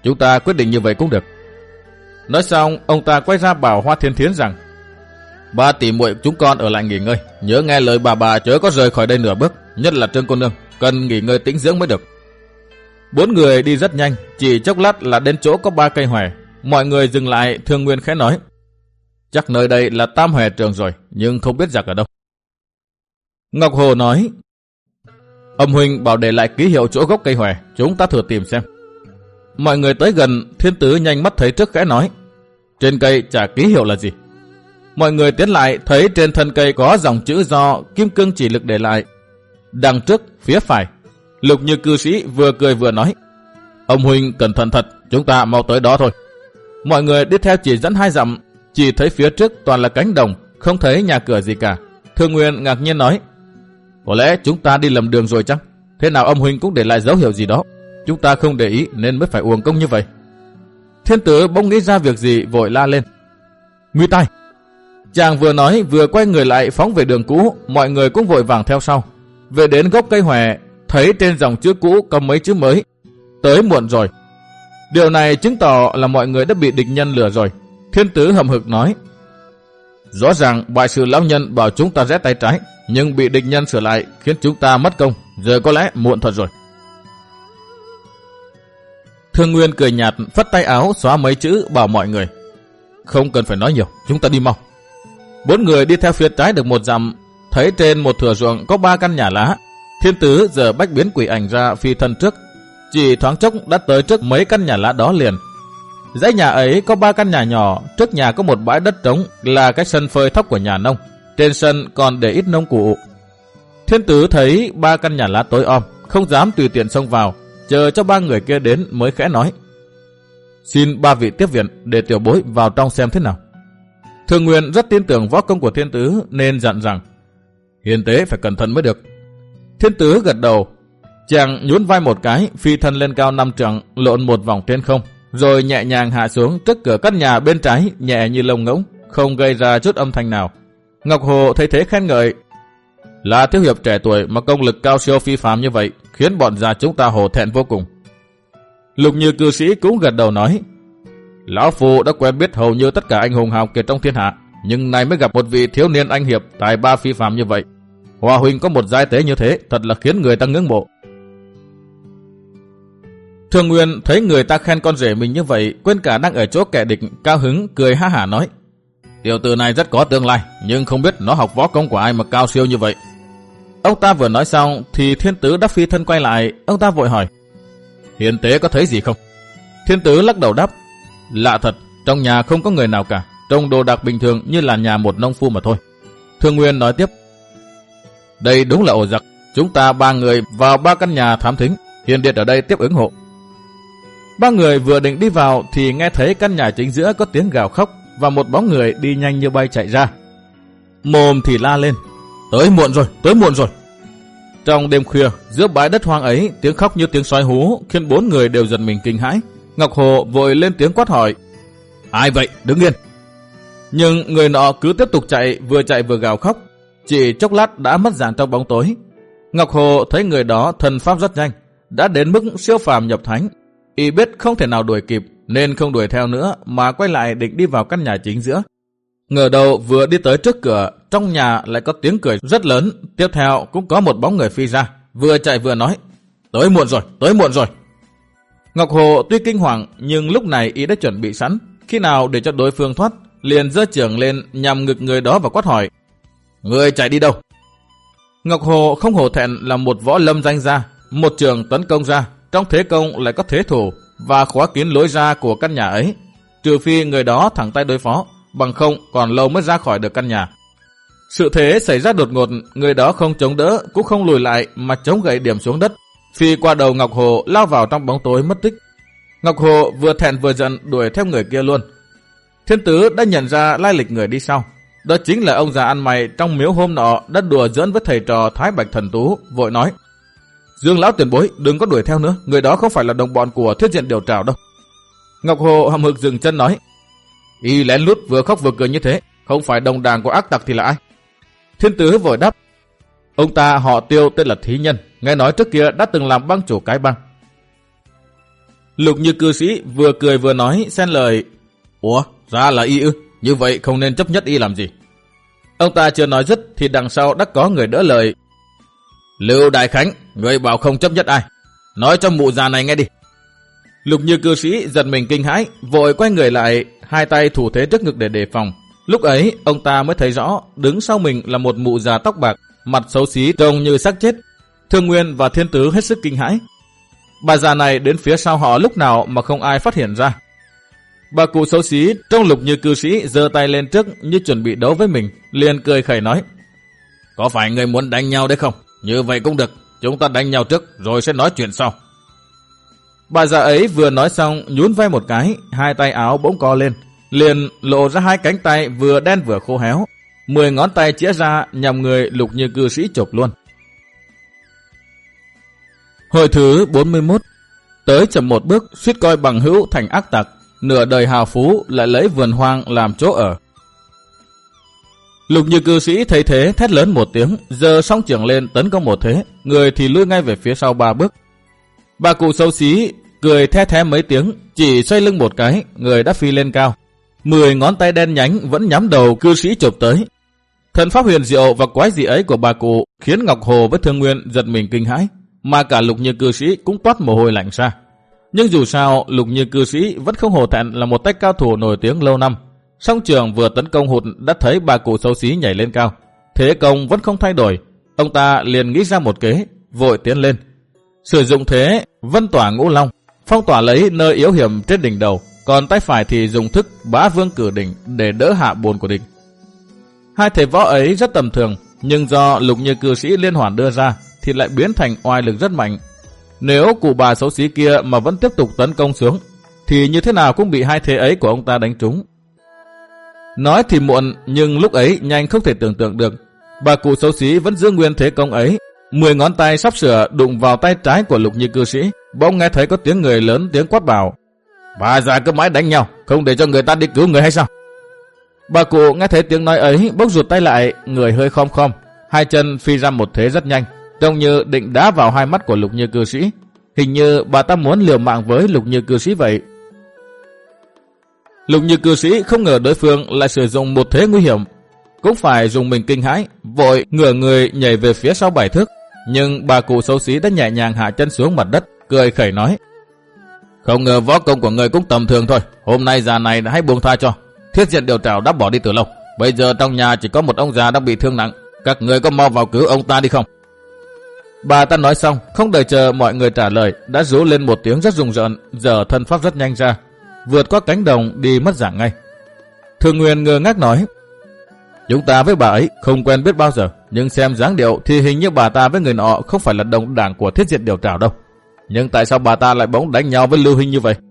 A: chúng ta quyết định như vậy cũng được. Nói xong, ông ta quay ra bảo Hoa Thiên Thiến rằng, ba tỷ muội chúng con ở lại nghỉ ngơi, nhớ nghe lời bà bà chớ có rời khỏi đây nửa bước, nhất là Trương cô nương, cần nghỉ ngơi tĩnh dưỡng mới được. Bốn người đi rất nhanh, chỉ chốc lát là đến chỗ có ba cây hòe. Mọi người dừng lại, Thương Nguyên khẽ nói, chắc nơi đây là Tam Hòe Trường rồi, nhưng không biết giặc ở đâu. Ngọc Hồ nói, ông huynh bảo để lại ký hiệu chỗ gốc cây hòe, chúng ta thử tìm xem. Mọi người tới gần, Thiên Tứ nhanh mắt thấy trước khẽ nói, trên cây chả ký hiệu là gì. Mọi người tiến lại, thấy trên thân cây có dòng chữ do kim cương chỉ lực để lại. Đằng trước, phía phải, Lục Như cư sĩ vừa cười vừa nói, ông huynh cẩn thận thật, chúng ta mau tới đó thôi. Mọi người đi theo chỉ dẫn hai dặm, chỉ thấy phía trước toàn là cánh đồng, không thấy nhà cửa gì cả. Thương Nguyên ngạc nhiên nói, có lẽ chúng ta đi lầm đường rồi chăng? Thế nào ông huynh cũng để lại dấu hiệu gì đó, chúng ta không để ý nên mới phải uổng công như vậy. Thiên Tử bỗng nghĩ ra việc gì vội la lên, nguy tai. Chàng vừa nói vừa quay người lại phóng về đường cũ, mọi người cũng vội vàng theo sau. Về đến gốc cây hòe, thấy trên dòng chữ cũ có mấy chữ mới, tới muộn rồi. Điều này chứng tỏ là mọi người đã bị địch nhân lừa rồi. Thiên Tử hậm hực nói, rõ ràng bại sự lão nhân bảo chúng ta rẽ tay trái, nhưng bị địch nhân sửa lại khiến chúng ta mất công, giờ có lẽ muộn thật rồi. Thương Nguyên cười nhạt phất tay áo xóa mấy chữ bảo mọi người, không cần phải nói nhiều, chúng ta đi mau. Bốn người đi theo phía trái được một dặm, thấy trên một thửa ruộng có ba căn nhà lá. Thiên Tứ giờ bách biến quỷ ảnh ra phi thân trước, chỉ thoáng chốc đã tới trước mấy căn nhà lá đó liền. Dãy nhà ấy có ba căn nhà nhỏ, trước nhà có một bãi đất trống là cái sân phơi thóc của nhà nông, trên sân còn để ít nông cụ. Thiên Tứ thấy ba căn nhà lá tối om, không dám tùy tiện xông vào, chờ cho ba người kia đến mới khẽ nói, xin ba vị tiếp viện để tiểu bối vào trong xem thế nào. Thương Nguyên rất tin tưởng võ công của Thiên Tứ nên dặn rằng, hiền tế phải cẩn thận mới được. Thiên Tứ gật đầu, chàng nhún vai một cái, phi thân lên cao năm trượng, lộn một vòng trên không, rồi nhẹ nhàng hạ xuống trước cửa căn nhà bên trái, nhẹ như lông ngỗng, không gây ra chút âm thanh nào. Ngọc Hồ thấy thế khen ngợi, là thiếu hiệp trẻ tuổi mà công lực cao siêu phi phàm như vậy, khiến bọn già chúng ta hổ thẹn vô cùng. Lục Như cư sĩ cũng gật đầu nói, lão phu đã quen biết hầu như tất cả anh hùng hào kiệt trong thiên hạ, nhưng nay mới gặp một vị thiếu niên anh hiệp tài ba phi phàm như vậy. Hòa huynh có một giai tế như thế, thật là khiến người ta ngưỡng mộ. Thương Nguyên thấy người ta khen con rể mình như vậy, quên cả đang ở chỗ kẻ địch, cao hứng cười ha hả nói, tiểu tử này rất có tương lai, nhưng không biết nó học võ công của ai mà cao siêu như vậy. Ông ta vừa nói xong thì Thiên Tứ đã phi thân quay lại, ông ta vội hỏi, hiền tế có thấy gì không? Thiên Tứ lắc đầu đáp, lạ thật, trong nhà không có người nào cả, trông đồ đạc bình thường như là nhà một nông phu mà thôi. Thương Nguyên nói tiếp, đây đúng là ổ giặc, chúng ta ba người vào ba căn nhà thám thính, hiền điệt ở đây tiếp ứng hộ. Ba người vừa định đi vào thì nghe thấy căn nhà chính giữa có tiếng gào khóc và một bóng người đi nhanh như bay chạy ra. Mồm thì la lên, tới muộn rồi, tới muộn rồi. Trong đêm khuya, giữa bãi đất hoang ấy, tiếng khóc như tiếng sói hú khiến bốn người đều giật mình kinh hãi. Ngọc Hồ vội lên tiếng quát hỏi, ai vậy, đứng yên. Nhưng người nọ cứ tiếp tục chạy, vừa chạy vừa gào khóc, chỉ chốc lát đã mất dạng trong bóng tối. Ngọc Hồ thấy người đó thần pháp rất nhanh, đã đến mức siêu phàm nhập thánh. Y biết không thể nào đuổi kịp nên không đuổi theo nữa mà quay lại định đi vào căn nhà chính giữa. Ngờ đầu vừa đi tới trước cửa, trong nhà lại có tiếng cười rất lớn, tiếp theo cũng có một bóng người phi ra, vừa chạy vừa nói, tới muộn rồi, tới muộn rồi. Ngọc Hồ tuy kinh hoàng nhưng lúc này y đã chuẩn bị sẵn, khi nào để cho đối phương thoát, liền giơ chưởng lên nhằm ngực người đó và quát hỏi, người chạy đi đâu? Ngọc Hồ không hổ thẹn là một võ lâm danh gia, một trường tấn công ra, trong thế công lại có thế thủ và khóa kín lối ra của căn nhà ấy, trừ phi người đó thẳng tay đối phó, bằng không còn lâu mới ra khỏi được căn nhà. Sự thế xảy ra đột ngột, người đó không chống đỡ cũng không lùi lại mà chống gậy điểm xuống đất, phi qua đầu Ngọc Hồ lao vào trong bóng tối mất tích. Ngọc Hồ vừa thẹn vừa giận đuổi theo người kia luôn. Thiên Tứ đã nhận ra lai lịch người đi sau, đó chính là ông già ăn mày trong miếu hôm nọ đã đùa giỡn với thầy trò Thái Bạch Thần Tú, vội nói, Dương lão tiền bối đừng có đuổi theo nữa, người đó không phải là đồng bọn của Thiết Diện Điều Trảo đâu. Ngọc Hồ hậm hực dừng chân nói, y lén lút vừa khóc vừa cười như thế, không phải đồng đảng của ác tặc thì là ai? Thiên Tứ vội đáp, ông ta họ Tiêu tên là Thí Nhân, nghe nói trước kia đã từng làm bang chủ cái bang. Lục Như cư sĩ vừa cười vừa nói xen lời. Ủa, ra là y ư? Như vậy không nên chấp nhất y làm gì? Ông ta chưa nói dứt thì đằng sau đã có người đỡ lời. Lưu Đại Khánh, người bảo không chấp nhất ai? Nói cho mụ già này nghe đi. Lục Như cư sĩ giật mình kinh hãi, vội quay người lại, hai tay thủ thế trước ngực để đề phòng. Lúc ấy ông ta mới thấy rõ đứng sau mình là một mụ già tóc bạc, mặt xấu xí trông như xác chết. Thương Nguyên và Thiên Tứ hết sức kinh hãi. Bà già này đến phía sau họ lúc nào mà không ai phát hiện ra. Bà cụ xấu xí trông Lục Như cư sĩ giơ tay lên trước như chuẩn bị đấu với mình, liền cười khẩy nói. Có phải người muốn đánh nhau đấy không? Như vậy cũng được, chúng ta đánh nhau trước rồi sẽ nói chuyện sau. Bà già ấy vừa nói xong nhún vai một cái, hai tay áo bỗng co lên, liền lộ ra hai cánh tay vừa đen vừa khô héo, mười ngón tay chĩa ra nhằm người Lục Như cư sĩ chộp luôn. Hồi thứ bốn mươi mốt. Tới chậm một bước suýt coi bằng hữu thành ác tặc, nửa đời hào phú lại lấy vườn hoang làm chỗ ở. Lục Như cư sĩ thấy thế thét lớn một tiếng, giơ song chưởng lên tấn công một thế, người thì lui ngay về phía sau ba bước. Bà cụ xấu xí cười the thé mấy tiếng, chỉ xoay lưng một cái, người đã phi lên cao. Mười ngón tay đen nhánh vẫn nhắm đầu cư sĩ chụp tới. Thần pháp huyền diệu và quái dị ấy của bà cụ khiến Ngọc Hồ với Thương Nguyên giật mình kinh hãi, mà cả Lục Như cư sĩ cũng toát mồ hôi lạnh ra. Nhưng dù sao, Lục Như cư sĩ vẫn không hổ thẹn là một tay cao thủ nổi tiếng lâu năm. Song trường vừa tấn công hụt đã thấy bà cụ xấu xí nhảy lên cao. Thế công vẫn không thay đổi. Ông ta liền nghĩ ra một kế, vội tiến lên. Sử dụng thế vân tỏa ngũ long, phong tỏa lấy nơi yếu hiểm trên đỉnh đầu, còn tay phải thì dùng thức bá vương cử đỉnh để đỡ hạ bồn của địch. Hai thể võ ấy rất tầm thường, nhưng do Lục Như cư sĩ liên hoàn đưa ra thì lại biến thành oai lực rất mạnh. Nếu cụ bà xấu xí kia mà vẫn tiếp tục tấn công xuống, thì như thế nào cũng bị hai thế ấy của ông ta đánh trúng. Nói thì muộn, nhưng lúc ấy nhanh không thể tưởng tượng được. Bà cụ xấu xí vẫn giữ nguyên thế công ấy. Mười ngón tay sắp sửa đụng vào tay trái của Lục Như cư sĩ, bỗng nghe thấy có tiếng người lớn tiếng quát bảo. Bà già cứ mãi đánh nhau, không để cho người ta đi cứu người hay sao? Bà cụ nghe thấy tiếng nói ấy, bỗng rụt tay lại, người hơi khom khom, hai chân phi ra một thế rất nhanh, trông như định đá vào hai mắt của Lục Như cư sĩ. Hình như bà ta muốn liều mạng với Lục Như cư sĩ vậy. Lục Như cư sĩ không ngờ đối phương lại sử dụng một thế nguy hiểm, cũng phải dùng mình kinh hãi, vội ngửa người nhảy về phía sau bảy thước. Nhưng bà cụ xấu xí đã nhẹ nhàng hạ chân xuống mặt đất, cười khẩy nói. Không ngờ võ công của người cũng tầm thường thôi, hôm nay già này đã hãy buông tha cho. Thiết diện điều trảo đã bỏ đi từ lâu, bây giờ trong nhà chỉ có một ông già đang bị thương nặng, các người có mau vào cứu ông ta đi không? Bà ta nói xong, không đợi chờ mọi người trả lời, đã rú lên một tiếng rất rùng rợn, giở thân pháp rất nhanh ra, vượt qua cánh đồng đi mất dạng ngay. Thương Nguyên ngơ ngác nói. Chúng ta với bà ấy không quen biết bao giờ, nhưng xem dáng điệu thì hình như bà ta với người nọ không phải là đồng đảng của thiết diện điều trảo đâu. Nhưng tại sao bà ta lại bỗng đánh nhau với Lưu Huynh như vậy?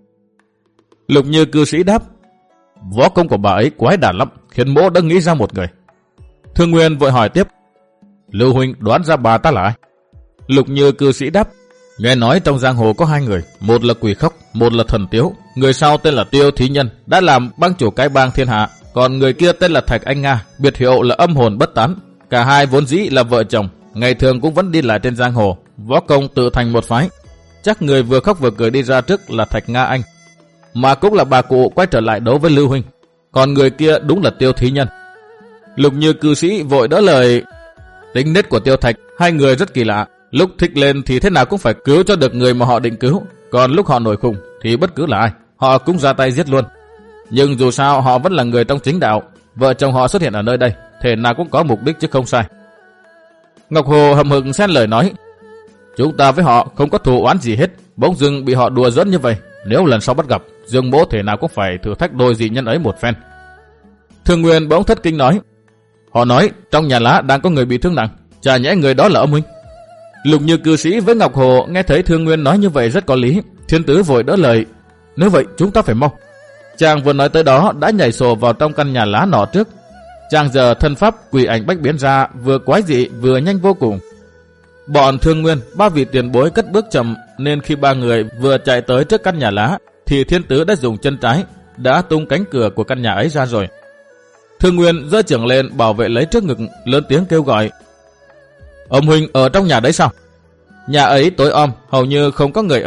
A: Lục Như cư sĩ đáp. Võ công của bà ấy quái đản lắm, khiến mỗ đã nghĩ ra một người. Thương Nguyên vội hỏi tiếp. Lưu Huynh đoán ra bà ta là ai? Lục Như cư sĩ đáp. Nghe nói trong giang hồ có hai người, một là Quỷ Khốc, một là Thần Tiếu. Người sau tên là Tiêu Thí Nhân, đã làm bang chủ cái bang thiên hạ. Còn người kia tên là Thạch Anh Nga, biệt hiệu là Âm Hồn Bất Tán. Cả hai vốn dĩ là vợ chồng, ngày thường cũng vẫn đi lại trên giang hồ, võ công tự thành một phái. Chắc người vừa khóc vừa cười đi ra trước là Thạch Nga Anh, mà cũng là bà cụ quay trở lại đấu với Lưu Huynh. Còn người kia đúng là Tiêu Thí Nhân. Lục Như cư sĩ vội đỡ lời. Tính nết của Tiêu Thạch, hai người rất kỳ lạ. Lúc thích lên thì thế nào cũng phải cứu cho được người mà họ định cứu, còn lúc họ nổi khùng thì bất cứ là ai, họ cũng ra tay giết luôn. Nhưng dù sao họ vẫn là người trong chính đạo, vợ chồng họ xuất hiện ở nơi đây, thể nào cũng có mục đích chứ không sai. Ngọc Hồ hậm hực xen lời nói. Chúng ta với họ không có thù oán gì hết, bỗng dưng bị họ đùa giỡn như vậy, nếu lần sau bắt gặp, Dương mỗ thể nào cũng phải thử thách đôi dị nhân ấy một phen. Thương Nguyên bỗng thất kinh nói. Họ nói trong nhà lá đang có người bị thương nặng, chả nhẽ người đó là ông huynh? Lục Như cư sĩ với Ngọc Hồ nghe thấy Thương Nguyên nói như vậy rất có lý, Thiên Tứ vội đỡ lời. Nếu vậy chúng ta phải mau. Chàng vừa nói tới đó đã nhảy sổ vào trong căn nhà lá nọ trước. Chàng giờ thân pháp quỷ ảnh bách biến ra, vừa quái dị vừa nhanh vô cùng. Bọn Thương Nguyên, ba vị tiền bối cất bước chậm, nên khi ba người vừa chạy tới trước căn nhà lá thì Thiên Tứ đã dùng chân trái đã tung cánh cửa của căn nhà ấy ra rồi. Thương Nguyên giơ chưởng lên bảo vệ lấy trước ngực, lớn tiếng kêu gọi. Ông huynh ở trong nhà đấy sao? Nhà ấy tối om, hầu như không có người ở,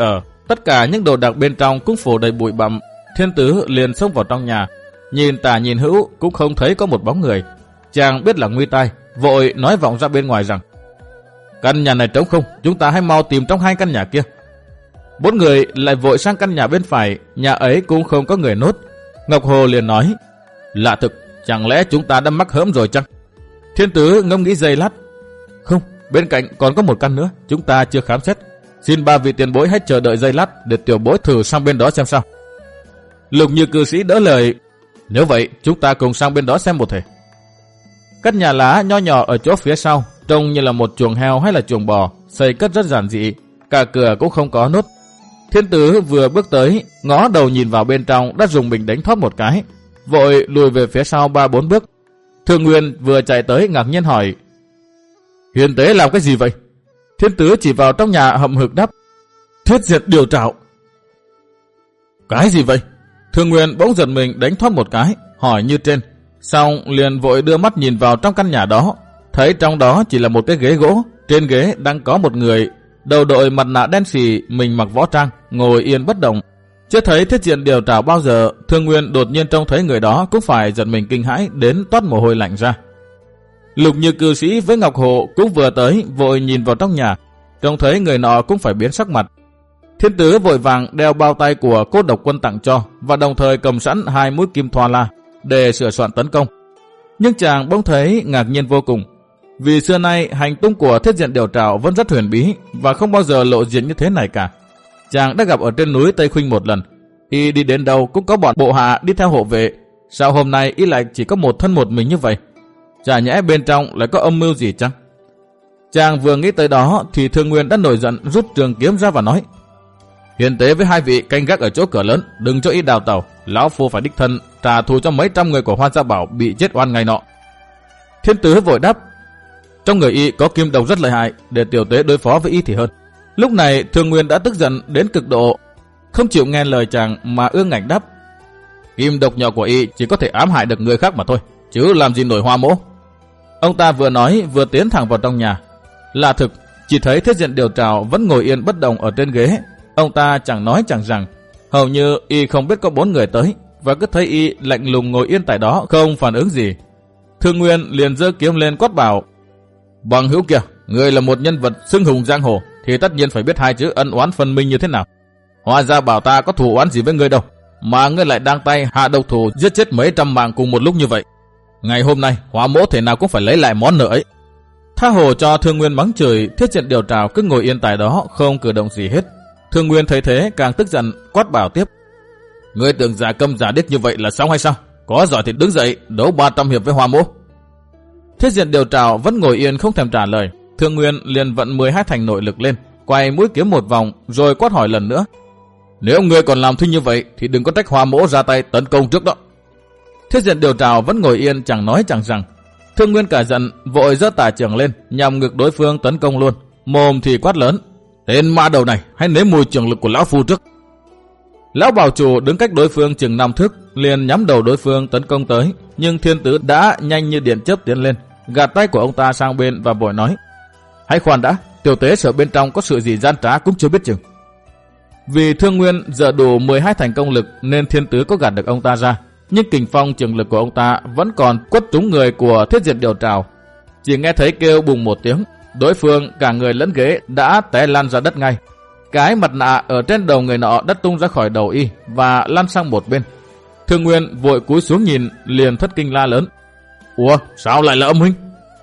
A: Tất cả những đồ đạc bên trong cũng phủ đầy bụi bặm. Thiên Tứ liền xông vào trong nhà, nhìn tả nhìn hữu cũng không thấy có một bóng người. Chàng biết là nguy tai, vội nói vọng ra bên ngoài rằng: căn nhà này trống không, chúng ta hãy mau tìm trong hai căn nhà kia. Bốn người lại vội sang căn nhà bên phải, nhà ấy cũng không có người nốt. Ngọc Hồ liền nói: lạ thực, chẳng lẽ chúng ta đã mắc hỡm rồi chăng? Thiên Tứ ngẫm nghĩ giây lát: không, bên cạnh còn có một căn nữa, chúng ta chưa khám xét. Xin ba vị tiền bối hãy chờ đợi giây lát để tiểu bối thử sang bên đó xem sao. Lục Như cư sĩ đỡ lời: nếu vậy chúng ta cùng sang bên đó xem một thể. Căn nhà lá nho nhỏ ở chỗ phía sau trông như là một chuồng heo hay là chuồng bò, xây cất rất giản dị, cả cửa cũng không có nốt. Thiên Tứ vừa bước tới, ngó đầu nhìn vào bên trong đã dùng mình đánh thoát một cái, vội lùi về phía sau ba bốn bước. Thương Nguyên vừa chạy tới ngạc nhiên hỏi: Hiền tế làm cái gì vậy? Thiên Tứ chỉ vào trong nhà hậm hực đáp: Thiết diệt điều trảo. Cái gì vậy? Thương Nguyên bỗng giật mình đánh thoát một cái, hỏi như trên, xong liền vội đưa mắt nhìn vào trong căn nhà đó, thấy trong đó chỉ là một cái ghế gỗ, trên ghế đang có một người, đầu đội mặt nạ đen xì, mình mặc võ trang, ngồi yên bất động. Chưa thấy thiết diện điều trảo bao giờ, Thương Nguyên đột nhiên trông thấy người đó cũng phải giật mình kinh hãi đến toát mồ hôi lạnh ra. Lục Như cư sĩ với Ngọc Hồ cũng vừa tới, vội nhìn vào trong nhà, trông thấy người nọ cũng phải biến sắc mặt. Thiên Tứ vội vàng đeo bao tay của Cô Độc Quân tặng cho và đồng thời cầm sẵn hai mũi kim thoa la để sửa soạn tấn công. Nhưng chàng bỗng thấy ngạc nhiên vô cùng, vì xưa nay hành tung của thiết diện điều trảo vẫn rất huyền bí và không bao giờ lộ diện như thế này cả. Chàng đã gặp ở trên núi Tây Khuynh một lần, y đi đến đâu cũng có bọn bộ hạ đi theo hộ vệ, sao hôm nay y lại chỉ có một thân một mình như vậy? Chả nhẽ bên trong lại có âm mưu gì chăng? Chàng vừa nghĩ tới đó thì Thương Nguyên đã nổi giận rút trường kiếm ra và nói: Hiền tế với hai vị canh gác ở chỗ cửa lớn, đừng cho y đào tàu, lão phu phải đích thân trả thù cho mấy trăm người của Hoa Gia Bảo bị chết oan ngày nọ. Thiên Tứ vội đáp: Trong người y có kim độc rất lợi hại, để tiểu tế đối phó với y thì hơn. Lúc này Thương Nguyên đã tức giận đến cực độ, không chịu nghe lời chàng mà ương ngạnh đáp: Kim độc nhỏ của y chỉ có thể ám hại được người khác mà thôi, chứ làm gì nổi Hoa mỗ. Ông ta vừa nói vừa tiến thẳng vào trong nhà. Lạ thực, chỉ thấy thiết diện điều trảo vẫn ngồi yên bất động ở trên ghế. Ông ta chẳng nói chẳng rằng, hầu như y không biết có bốn người tới, và cứ thấy y lạnh lùng ngồi yên tại đó không phản ứng gì. Thương Nguyên liền giơ kiếm lên quát bảo: Bằng hữu kia, người là một nhân vật xưng hùng giang hồ thì tất nhiên phải biết hai chữ ân oán phân minh như thế nào. Hoa Gia Bảo ta có thù oán gì với ngươi đâu, mà ngươi lại đang tay hạ độc thủ giết chết mấy trăm mạng cùng một lúc như vậy. Ngày hôm nay Hoa mỗ thể nào cũng phải lấy lại món nợ ấy. Tha hồ cho Thương Nguyên mắng chửi, thiết diện điều trảo cứ ngồi yên tại đó không cử động gì hết. Thương Nguyên thấy thế càng tức giận, quát bảo tiếp: Ngươi tưởng giả câm giả điếc như vậy là xong hay sao? Có giỏi thì đứng dậy đấu ba trăm hiệp với Hoa mỗ. Thiết diện điều trảo vẫn ngồi yên không thèm trả lời. Thương Nguyên liền vận mười hai thành nội lực lên, quay mũi kiếm một vòng rồi quát hỏi lần nữa: Nếu ngươi còn làm thích như vậy thì đừng có trách Hoa mỗ ra tay tấn công trước đó. Thiết diện điều trảo vẫn ngồi yên chẳng nói chẳng rằng. Thương Nguyên cả giận vội giơ tả trường lên nhằm ngược đối phương tấn công luôn, mồm thì quát lớn: Tên ma đầu này, hãy nếm mùi trường lực của lão phu trước. Lão bảo chủ đứng cách đối phương chừng năm thước, liền nhắm đầu đối phương tấn công tới, nhưng Thiên Tứ đã nhanh như điện chớp tiến lên, gạt tay của ông ta sang bên và vội nói: Hãy khoan đã, tiểu tế sợ bên trong có sự gì gian trá cũng chưa biết chừng. Vì Thương Nguyên giờ đủ mười hai thành công lực nên Thiên Tứ có gạt được ông ta ra, nhưng kình phong trường lực của ông ta vẫn còn quất trúng người của thiết diện điều trảo. Chỉ nghe thấy kêu bùng một tiếng, đối phương cả người lẫn ghế đã té lăn ra đất ngay. Cái mặt nạ ở trên đầu người nọ đã tung ra khỏi đầu y và lăn sang một bên. Thương Nguyên vội cúi xuống nhìn, liền thất kinh la lớn: Ủa, sao lại là âm huynh?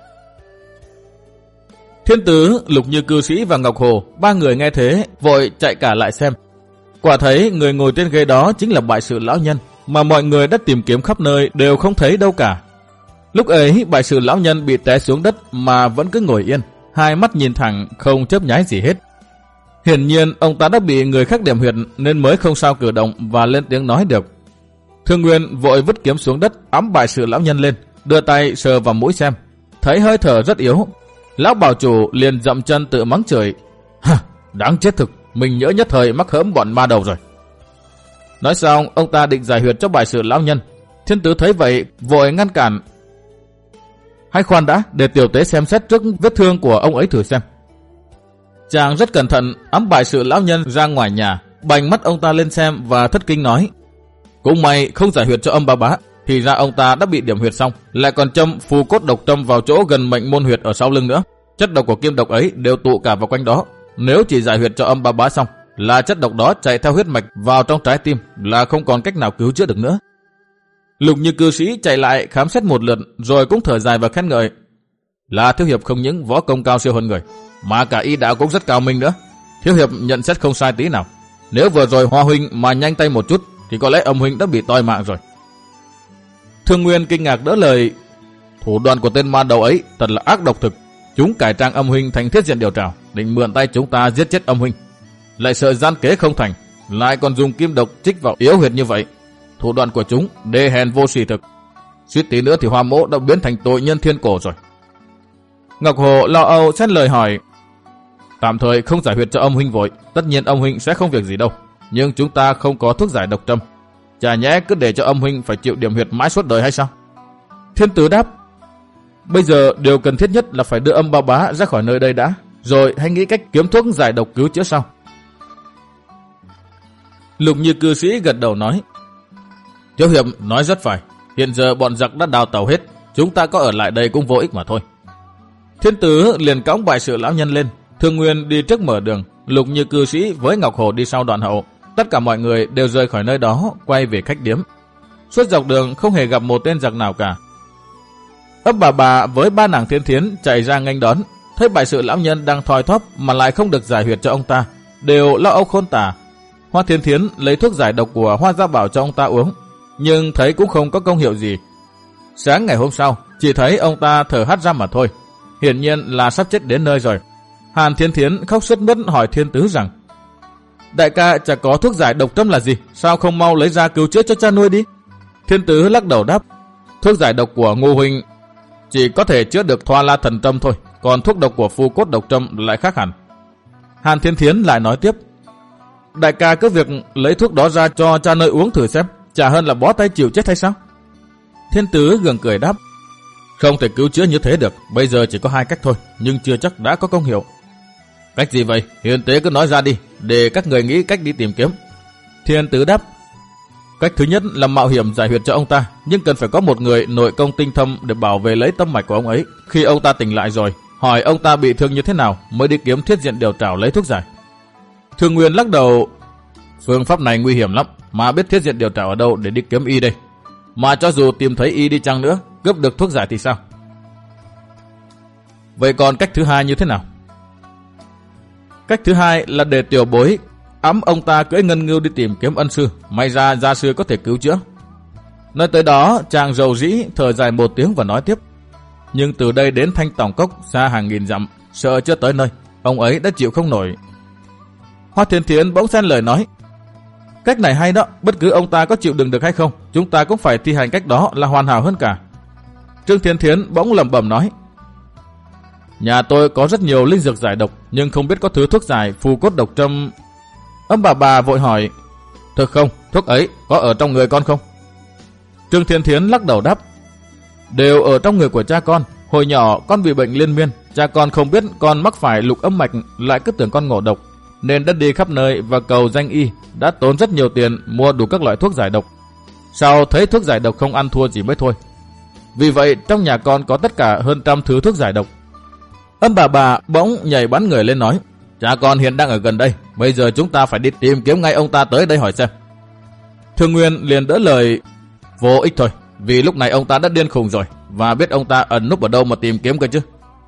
A: Thiên Tứ, Lục Như cư sĩ và Ngọc Hồ, ba người nghe thế vội chạy cả lại xem. Quả thấy người ngồi trên ghế đó chính là bại sự lão nhân mà mọi người đã tìm kiếm khắp nơi đều không thấy đâu cả. Lúc ấy bại sự lão nhân bị té xuống đất mà vẫn cứ ngồi yên, hai mắt nhìn thẳng không chớp nháy gì hết. Hiển nhiên ông ta đã bị người khác điểm huyệt nên mới không sao cử động và lên tiếng nói được. Thương Nguyên vội vứt kiếm xuống đất, ẵm bại sự lão nhân lên, đưa tay sờ vào mũi xem, thấy hơi thở rất yếu. Lão bảo chủ liền dậm chân tự mắng chửi: Hả, đáng chết thực, mình nhỡ nhất thời mắc hỡm bọn ma đầu rồi. Nói xong ông ta định giải huyệt cho bại sự lão nhân. Thiên Tứ thấy vậy vội ngăn cản: Hãy khoan đã, để tiểu tế xem xét trước vết thương của ông ấy thử xem. Chàng rất cẩn thận ẵm bại sự lão nhân ra ngoài nhà, bành mắt ông ta lên xem và thất kinh nói: cũng may không giải huyệt cho âm ba bá, thì ra ông ta đã bị điểm huyệt xong, lại còn châm phù cốt độc châm vào chỗ gần mệnh môn huyệt ở sau lưng nữa. Chất độc của kim độc ấy đều tụ cả vào quanh đó. Nếu chỉ giải huyệt cho âm ba bá xong, là chất độc đó chạy theo huyết mạch vào trong trái tim, là không còn cách nào cứu chữa được nữa. Lục Như cư sĩ chạy lại khám xét một lượt, rồi cũng thở dài và khen ngợi: là thiếu hiệp không những võ công cao siêu hơn người, mà cả y đạo cũng rất cao minh nữa. Thiếu hiệp nhận xét không sai tí nào. Nếu vừa rồi Hoa huynh mà nhanh tay một chút, thì có lẽ âm huynh đã bị toi mạng rồi. Thương Nguyên kinh ngạc đỡ lời: thủ đoạn của tên ma đầu ấy thật là ác độc thực. Chúng cải trang âm huynh thành thiết diện điều trảo, định mượn tay chúng ta giết chết âm huynh. Lại sợ gian kế không thành, lại còn dùng kim độc trích vào yếu huyệt như vậy. Thủ đoạn của chúng đê hèn vô sỉ thực. Suýt tí nữa thì Hoa mỗ đã biến thành tội nhân thiên cổ rồi. Ngọc Hồ lo âu xét lời hỏi: tạm thời không giải huyệt cho âm huynh vội, tất nhiên âm huynh sẽ không việc gì đâu. Nhưng chúng ta không có thuốc giải độc châm, chả nhẽ cứ để cho âm huynh phải chịu điểm huyệt mãi suốt đời hay sao? Thiên Tử đáp: bây giờ điều cần thiết nhất là phải đưa âm ba bá ra khỏi nơi đây đã, rồi hãy nghĩ cách kiếm thuốc giải độc cứu chữa sau. Lục Như cư sĩ gật đầu nói: thiếu hiệp nói rất phải. Hiện giờ bọn giặc đã đào tàu hết, chúng ta có ở lại đây cũng vô ích mà thôi. Thiên Tử liền cõng bại sự lão nhân lên. Thương Nguyên đi trước mở đường, Lục Như cư sĩ với Ngọc Hồ đi sau đoạn hậu. Tất cả mọi người đều rời khỏi nơi đó, quay về khách điếm. Suốt dọc đường không hề gặp một tên giặc nào cả. Ấp bà bà với ba nàng Thiên Thiến chạy ra nghênh đón, thấy bại sự lão nhân đang thoi thóp mà lại không được giải huyệt cho ông ta, đều lo âu khôn tả. Hoa Thiên Thiến lấy thuốc giải độc của Hoa Gia Bảo cho ông ta uống, nhưng thấy cũng không có công hiệu gì. Sáng ngày hôm sau, chỉ thấy ông ta thở hắt ra mà thôi, hiển nhiên là sắp chết đến nơi rồi. Hàn Thiên Thiến khóc sướt mướt hỏi Thiên Tứ rằng: đại ca chả có thuốc giải độc châm là gì, sao không mau lấy ra cứu chữa cho cha nuôi đi? Thiên Tứ lắc đầu đáp: thuốc giải độc của Ngô huynh chỉ có thể chữa được Thoa La Thần Châm thôi, còn thuốc độc của Phù Cốt Độc Châm lại khác hẳn. Hàn Thiên Thiến lại nói tiếp: đại ca cứ việc lấy thuốc đó ra cho cha nuôi uống thử xem, chả hơn là bó tay chịu chết hay sao? Thiên Tứ gượng cười đáp: không thể cứu chữa như thế được, bây giờ chỉ có hai cách thôi, nhưng chưa chắc đã có công hiệu. Cách gì vậy? Hiền tế cứ nói ra đi, để các người nghĩ cách đi tìm kiếm. Thiên Tứ đáp: cách thứ nhất là mạo hiểm giải huyệt cho ông ta, nhưng cần phải có một người nội công tinh thâm để bảo vệ lấy tâm mạch của ông ấy. Khi ông ta tỉnh lại rồi, hỏi ông ta bị thương như thế nào mới đi kiếm thiết diện điều trảo lấy thuốc giải. Thương Nguyên lắc đầu: phương pháp này nguy hiểm lắm, mà biết thiết diện điều trảo ở đâu để đi kiếm y đây? Mà cho dù tìm thấy y đi chăng nữa, cướp được thuốc giải thì sao? Vậy còn cách thứ hai như thế nào? Cách thứ hai là để tiểu bối ẵm ông ta cưỡi ngân ngưu đi tìm kiếm ân sư, may ra gia sư có thể cứu chữa. Nói tới đó, chàng rầu rĩ thở dài một tiếng và nói tiếp: nhưng từ đây đến Thanh Tòng Cốc xa hàng nghìn dặm, sợ chưa tới nơi, ông ấy đã chịu không nổi. Hoa Thiên Thiến bỗng xen lời nói: cách này hay đó, bất cứ ông ta có chịu đựng được hay không, chúng ta cũng phải thi hành cách đó là hoàn hảo hơn cả. Trương Thiên Thiến bỗng lẩm bẩm nói: nhà tôi có rất nhiều linh dược giải độc, nhưng không biết có thứ thuốc giải Phù Cốt Độc Châm. Âm bà bà vội hỏi: thực không, thuốc ấy có ở trong người con không? Trương Thiên Thiến lắc đầu đáp: đều ở trong người của cha con. Hồi nhỏ con bị bệnh liên miên, cha con không biết con mắc phải lục âm mạch, lại cứ tưởng con ngộ độc, nên đã đi khắp nơi và cầu danh y, đã tốn rất nhiều tiền mua đủ các loại thuốc giải độc. Sau thấy thuốc giải độc không ăn thua gì mới thôi. Vì vậy trong nhà con có tất cả hơn trăm thứ thuốc giải độc. Âm bà bà bỗng nhảy bắn người lên nói: cha con hiện đang ở gần đây, bây giờ chúng ta phải đi tìm kiếm ngay ông ta tới đây hỏi xem. Thương Nguyên liền đỡ lời: vô ích thôi, vì lúc này ông ta đã điên khùng rồi, và biết ông ta ẩn núp ở đâu mà tìm kiếm cơ chứ.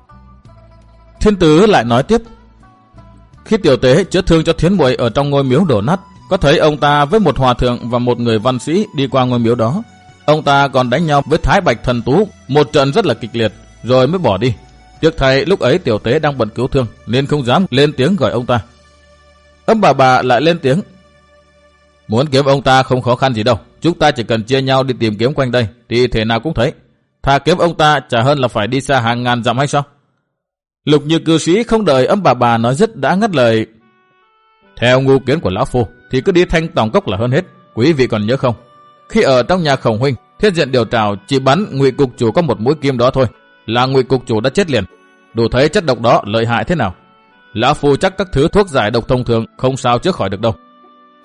A: Thiên Tứ lại nói tiếp: khi tiểu tế chữa thương cho Thiến muội ở trong ngôi miếu đổ nát, có thấy ông ta với một hòa thượng và một người văn sĩ đi qua ngôi miếu đó. Ông ta còn đánh nhau với Thái Bạch Thần Tú một trận rất là kịch liệt, rồi mới bỏ đi. Tiếc thay lúc ấy tiểu tế đang bận cứu thương, nên không dám lên tiếng gọi ông ta. Âm bà bà lại lên tiếng: muốn kiếm ông ta không khó khăn gì đâu, chúng ta chỉ cần chia nhau đi tìm kiếm quanh đây thì thể nào cũng thấy. Thà kiếm ông ta chả hơn là phải đi xa hàng ngàn dặm hay sao? Lục Như cư sĩ không đợi âm bà bà nói dứt đã ngắt lời: theo ngu kiến của lão phu thì cứ đi Thanh Tòng Cốc là hơn hết. Quý vị còn nhớ không, khi ở trong nhà Khổng huynh, thiết diện điều trảo chỉ bắn Ngụy cục chủ có một mũi kim đó thôi, là Ngụy cục chủ đã chết liền. Đủ thấy chất độc đó lợi hại thế nào. Lão phu chắc các thứ thuốc giải độc thông thường không sao chữa khỏi được đâu.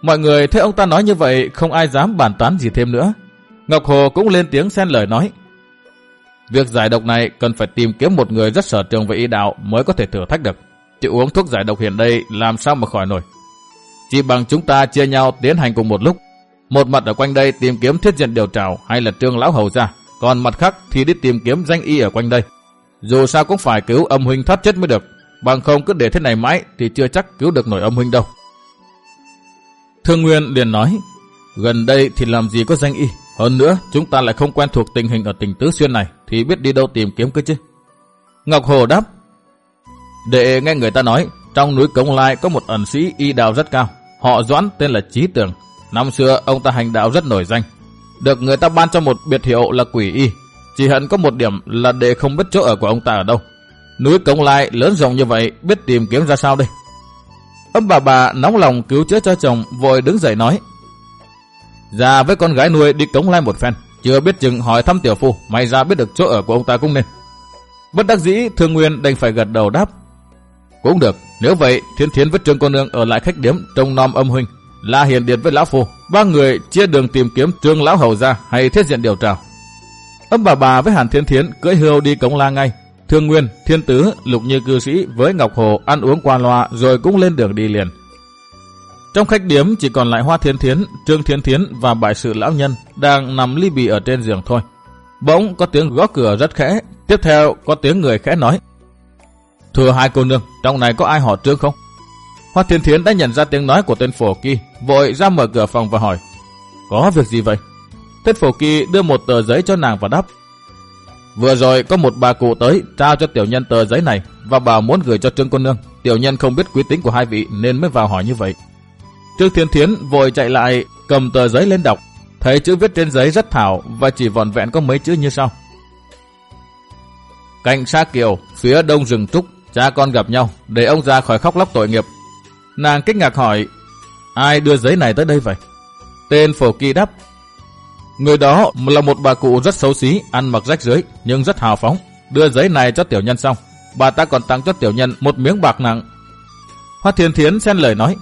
A: Mọi người thấy ông ta nói như vậy, không ai dám bàn tán gì thêm nữa. Ngọc Hồ cũng lên tiếng xen lời nói: việc giải độc này cần phải tìm kiếm một người rất sở trường về y đạo mới có thể thử thách được. Chứ uống thuốc giải độc hiện đây làm sao mà khỏi nổi. Chỉ bằng chúng ta chia nhau tiến hành cùng một lúc. Một mặt ở quanh đây tìm kiếm Thiết Diện Điều Trảo hay là Trương lão hầu gia, còn mặt khác thì đi tìm kiếm danh y ở quanh đây. Dù sao cũng phải cứu âm huynh thoát chết mới được, bằng không cứ để thế này mãi thì chưa chắc cứu được nổi âm huynh đâu. Thương Nguyên liền nói: gần đây thì làm gì có danh y, hơn nữa chúng ta lại không quen thuộc tình hình ở tỉnh Tứ Xuyên này, thì biết đi đâu tìm kiếm cơ chứ. Ngọc Hồ đáp: đệ nghe người ta nói trong núi Cống Lai có một ẩn sĩ y đạo rất cao, họ Doãn, tên là Chí Tường. Năm xưa ông ta hành đạo rất nổi danh, được người ta ban cho một biệt hiệu là Quỷ Y. Chỉ hận có một điểm là đệ không biết chỗ ở của ông ta ở đâu. Núi Cống Lai lớn rộng như vậy, biết tìm kiếm ra sao đây? Âm bà bà nóng lòng cứu chữa cho chồng, vội đứng dậy nói: ra với con gái nuôi đi Cống Lai một phen, chưa biết chừng hỏi thăm tiểu phu, may ra biết được chỗ ở của ông ta cũng nên. Bất đắc dĩ, Thương Nguyên đành phải gật đầu đáp: cũng được, nếu vậy Thiên Thiến với Trương cô nương ở lại khách điếm trông nom âm huynh, La Hiền Điệt với lão phu, ba người chia đường tìm kiếm Trương lão hầu gia hay Thiết Diện Điều Trảo. Âm bà bà với Hàn Thiên Thiến cưỡi hươu đi Cống La ngay. Thương Nguyên, Thiên Tứ, Lục Như cư sĩ với Ngọc Hồ ăn uống qua loa rồi cũng lên đường đi liền. Trong khách điếm chỉ còn lại Hoa Thiên Thiến, Trương Thiên Thiến và Bại Sự lão nhân đang nằm ly bì ở trên giường thôi. Bỗng có tiếng gõ cửa rất khẽ, tiếp theo có tiếng người khẽ nói: thưa hai cô nương, trong này có ai họ Trương không? Hoa Thiên Thiến đã nhận ra tiếng nói của tên Phổ Kỳ, vội ra mở cửa phòng và hỏi: có việc gì vậy? Tên Phổ Kỳ đưa một tờ giấy cho nàng và đáp: vừa rồi có một bà cụ tới trao cho tiểu nhân tờ giấy này và bảo muốn gửi cho Trương cô nương. Tiểu nhân không biết quý tính của hai vị nên mới vào hỏi như vậy. Trương Thiên Thiến vội chạy lại cầm tờ giấy lên đọc, thấy chữ viết trên giấy rất thảo và chỉ vỏn vẹn có mấy chữ như sau: cạnh Sa Kiều, phía đông rừng trúc, cha con gặp nhau, để ông già khỏi khóc lóc tội nghiệp. Nàng kinh ngạc hỏi: ai đưa giấy này tới đây vậy? Tên Phổ Kỳ đáp: người đó là một bà cụ rất xấu xí, ăn mặc rách rưới nhưng rất hào phóng. Đưa giấy này cho tiểu nhân xong, bà ta còn tặng cho tiểu nhân một miếng bạc nặng. Hoa Thiên Thiến xen lời nói: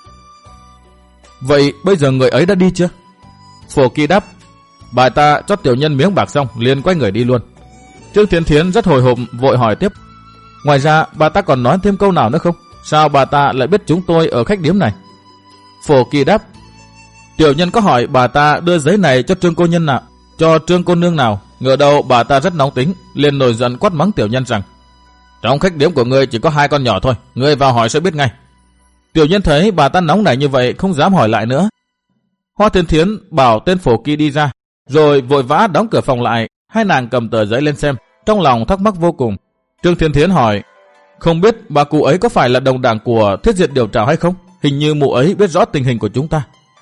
A: vậy bây giờ người ấy đã đi chưa? Phổ Kỳ đáp: bà ta cho tiểu nhân miếng bạc xong liền quay người đi luôn. Trương Thiên Thiến rất hồi hộp vội hỏi tiếp: ngoài ra bà ta còn nói thêm câu nào nữa không? Sao bà ta lại biết chúng tôi ở khách điếm này? Phổ Kỳ đáp: tiểu nhân có hỏi bà ta đưa giấy này cho Trương cô nhân nào, cho Trương cô nương nào, ngờ đâu bà ta rất nóng tính, liền nổi giận quát mắng tiểu nhân rằng: trong khách điếm của ngươi chỉ có hai con nhỏ thôi, ngươi vào hỏi sẽ biết ngay. Tiểu nhân thấy bà ta nóng nảy như vậy không dám hỏi lại nữa. Hoa Thiên Thiến bảo tên Phổ Kỳ đi ra, rồi vội vã đóng cửa phòng lại. Hai nàng cầm tờ giấy lên xem, trong lòng thắc mắc vô cùng. Trương Thiên Thiến hỏi: không biết bà cụ ấy có phải là đồng đảng của Thiết Diện Điều Trảo hay không? Hình như mụ ấy biết rõ tình hình của chúng ta.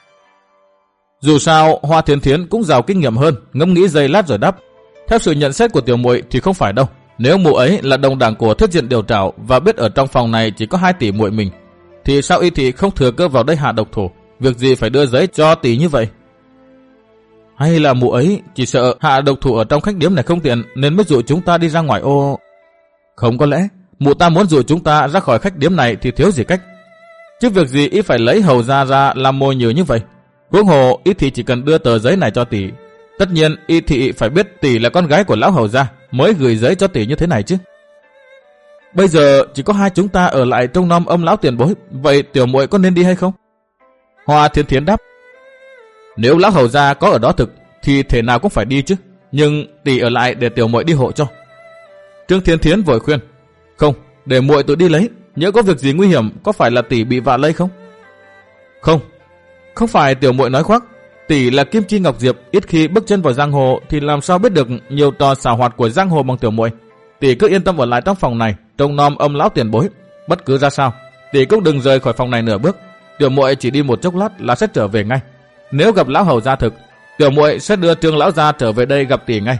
A: Dù sao Hoa Thiên Thiến cũng giàu kinh nghiệm hơn, ngẫm nghĩ giây lát rồi đáp: theo sự nhận xét của tiểu muội thì không phải đâu. Nếu mụ ấy là đồng đảng của Thiết Diện Điều Trảo và biết ở trong phòng này chỉ có hai tỷ muội mình, thì sao y thị không thừa cơ vào đây hạ độc thủ? Việc gì phải đưa giấy cho tỷ như vậy? Hay là mụ ấy chỉ sợ hạ độc thủ ở trong khách điếm này không tiện nên mới dụ chúng ta đi ra ngoài ô? Không, có lẽ mụ ta muốn dụ chúng ta ra khỏi khách điếm này thì thiếu gì cách. Chứ việc gì y phải lấy hầu ra ra làm mồi nhử như vậy? Huống hồ y thị chỉ cần đưa tờ giấy này cho tỷ. Tất nhiên y thị phải biết tỷ là con gái của lão hầu gia mới gửi giấy cho tỷ như thế này chứ. Bây giờ chỉ có hai chúng ta ở lại trông nom âm lão tiền bối, vậy tiểu muội có nên đi hay không? Hoa Thiên Thiến đáp: nếu lão hầu gia có ở đó thực thì thể nào cũng phải đi chứ, nhưng tỷ ở lại để tiểu muội đi hộ cho. Trương Thiên Thiến vội khuyên: không, để muội tự đi lấy, nhỡ có việc gì nguy hiểm có phải là tỷ bị vạ lây không? Không, không phải tiểu muội nói khoác. Tỷ là Kim Chi Ngọc Diệp, ít khi bước chân vào giang hồ thì làm sao biết được nhiều trò xảo hoạt của giang hồ bằng tiểu muội. Tỷ cứ yên tâm ở lại trong phòng này trông nom âm lão tiền bối. Bất cứ ra sao tỷ cũng đừng rời khỏi phòng này nửa bước. Tiểu muội chỉ đi một chốc lát là sẽ trở về ngay. Nếu gặp lão hầu gia thực, tiểu muội sẽ đưa Trương lão gia trở về đây gặp tỷ ngay.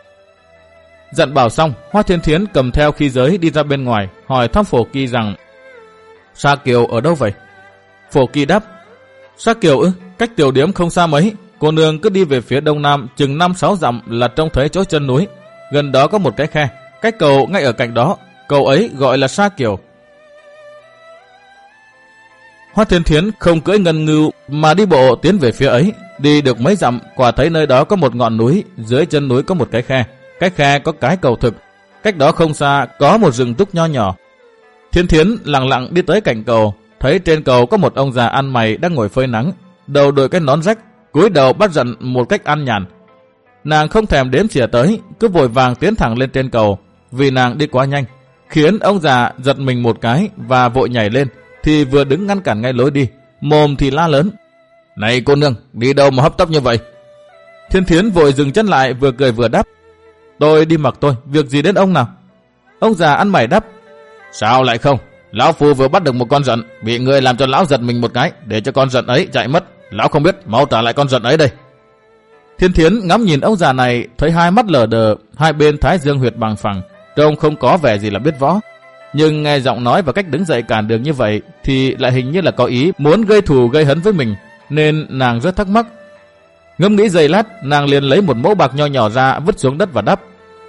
A: Dặn bảo xong, Hoa Thiên Thiến cầm theo khí giới đi ra bên ngoài, hỏi thăm Phổ Kỳ rằng: Sa Kiều ở đâu vậy? Phổ Kỳ đáp: Sa Kiều ư? Cách tiểu điếm không xa mấy. Cô nương cứ đi về phía đông nam chừng năm sáu dặm là trông thấy chỗ chân núi. Gần đó có một cái khe, cái cầu ngay ở cạnh đó. Cầu ấy gọi là Sa Kiều. Hoa Thiên Thiến không cưỡi ngân ngưu mà đi bộ tiến về phía ấy. Đi được mấy dặm, quả thấy nơi đó có một ngọn núi, dưới chân núi có một cái khe. Cái khe có cái cầu thực, cách đó không xa có một rừng trúc nho nhỏ. Thiên Thiến lặng lặng đi tới cạnh cầu, thấy trên cầu có một ông già ăn mày đang ngồi phơi nắng, đầu đội cái nón rách, cúi đầu bắt giận một cách ăn nhàn. Nàng không thèm đếm xỉa tới, cứ vội vàng tiến thẳng lên trên cầu, vì nàng đi quá nhanh, khiến ông già giật mình một cái và vội nhảy lên, thì vừa đứng ngăn cản ngay lối đi, mồm thì la lớn: "Này cô nương, đi đâu mà hấp tấp như vậy?" Thiên Thiến vội dừng chân lại, vừa cười vừa đáp: "Tôi đi mặc tôi, việc gì đến ông nào?" Ông già ăn mày đáp: "Sao lại không? Lão phu vừa bắt được một con giận, bị người làm cho lão giật mình một cái, để cho con giận ấy chạy mất. Lão không biết, mau trả lại con giận ấy đây." Thiên Thiến ngắm nhìn ông già này, thấy hai mắt lờ đờ, hai bên thái dương huyệt bằng phẳng, trông không có vẻ gì là biết võ. Nhưng nghe giọng nói và cách đứng dậy cản đường như vậy thì lại hình như là có ý muốn gây thù gây hấn với mình, nên nàng rất thắc mắc. Ngẫm nghĩ giây lát, nàng liền lấy một mẫu bạc nho nhỏ ra vứt xuống đất và đáp: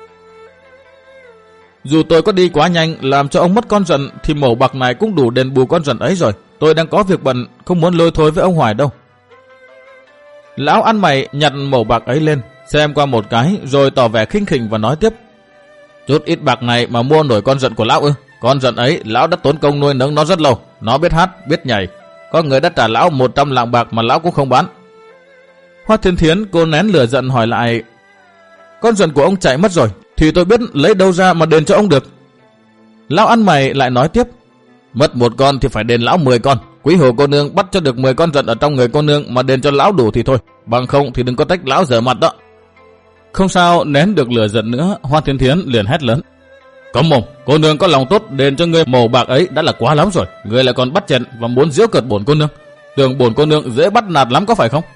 A: "Dù tôi có đi quá nhanh làm cho ông mất con giận thì mẩu bạc này cũng đủ đền bù con giận ấy rồi. Tôi đang có việc bận, không muốn lôi thôi với ông Hoài đâu." Lão ăn mày nhặt mẩu bạc ấy lên, xem qua một cái rồi tỏ vẻ khinh khỉnh và nói tiếp: "Chút ít bạc này mà mua nổi con giận của lão ư? Con giận ấy lão đã tốn công nuôi nấng nó rất lâu, nó biết hát, biết nhảy. Có người đã trả lão một trăm lạng bạc mà lão cũng không bán." Hoa Thiên Thiến cô nén lửa giận hỏi lại: "Con giận của ông chạy mất rồi, thì tôi biết lấy đâu ra mà đền cho ông được?" Lão ăn mày lại nói tiếp: "Mất một con thì phải đền lão mười con. Quý hồ cô nương bắt cho được mười con giận ở trong người cô nương mà đền cho lão đủ thì thôi, bằng không thì đừng có trách lão dở mặt đó." Không sao nén được lửa giận nữa, Hoa Thiên Thiến liền hét lớn: "Cấm mồm, cô nương có lòng tốt đền cho ngươi mẩu bạc ấy đã là quá lắm rồi, ngươi lại còn bắt chẹn và muốn giễu cợt bổn cô nương. Tưởng bổn cô nương dễ bắt nạt lắm có phải không?"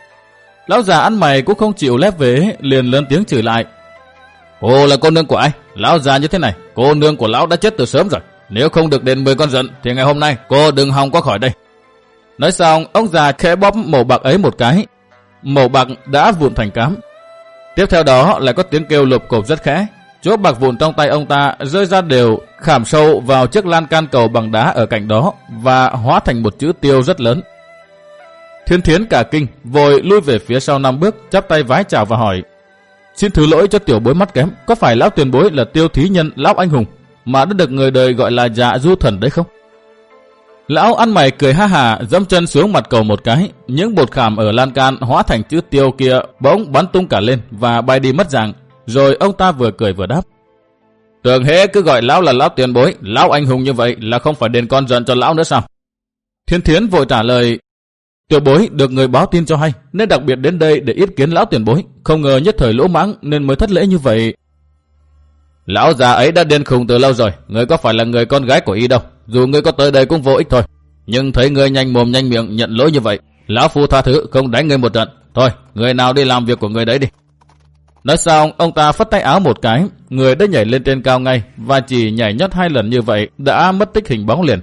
A: Lão già ăn mày cũng không chịu lép vế, liền lớn tiếng chửi lại: "Cô là cô nương của ai? Lão già như thế này, cô nương của lão đã chết từ sớm rồi. Nếu không được đền mười con giận thì ngày hôm nay cô đừng hòng qua khỏi đây." Nói xong, ông già khẽ bóp mẩu bạc ấy một cái, mẩu bạc đã vụn thành cám. Tiếp theo đó lại có tiếng kêu lộp cộp rất khẽ. Chỗ bạc vụn trong tay ông ta rơi ra đều, khảm sâu vào chiếc lan can cầu bằng đá ở cạnh đó và hóa thành một chữ tiêu rất lớn. Thiên Thiến cả kinh, vội lui về phía sau năm bước, chắp tay vái chào và hỏi: "Xin thứ lỗi cho tiểu bối mắt kém, có phải lão tiền bối là Tiêu Thí Nhân, lão anh hùng mà đã được người đời gọi là Dạ Du Thần đấy không?" Lão ăn mày cười ha hà, dẫm chân xuống mặt cầu một cái, những bột khảm ở lan can hóa thành chữ tiêu kia bỗng bắn tung cả lên và bay đi mất dạng. Rồi ông ta vừa cười vừa đáp: "Tưởng hễ cứ gọi lão là lão tiền bối, lão anh hùng như vậy là không phải đền con giận cho lão nữa sao?" Thiên Thiến vội trả lời: "Tiểu bối được người báo tin cho hay, nên đặc biệt đến đây để yết kiến lão tiền bối, không ngờ nhất thời lỗ mãng nên mới thất lễ như vậy." "Lão già ấy đã điên khùng từ lâu rồi, người có phải là người con gái của y đâu, dù người có tới đây cũng vô ích thôi. Nhưng thấy người nhanh mồm nhanh miệng nhận lỗi như vậy, lão phu tha thứ không đánh người một trận. Thôi, người nào đi làm việc của người đấy đi." Nói xong, ông ta phất tay áo một cái, người đã nhảy lên trên cao ngay, và chỉ nhảy nhót hai lần như vậy đã mất tích hình bóng liền.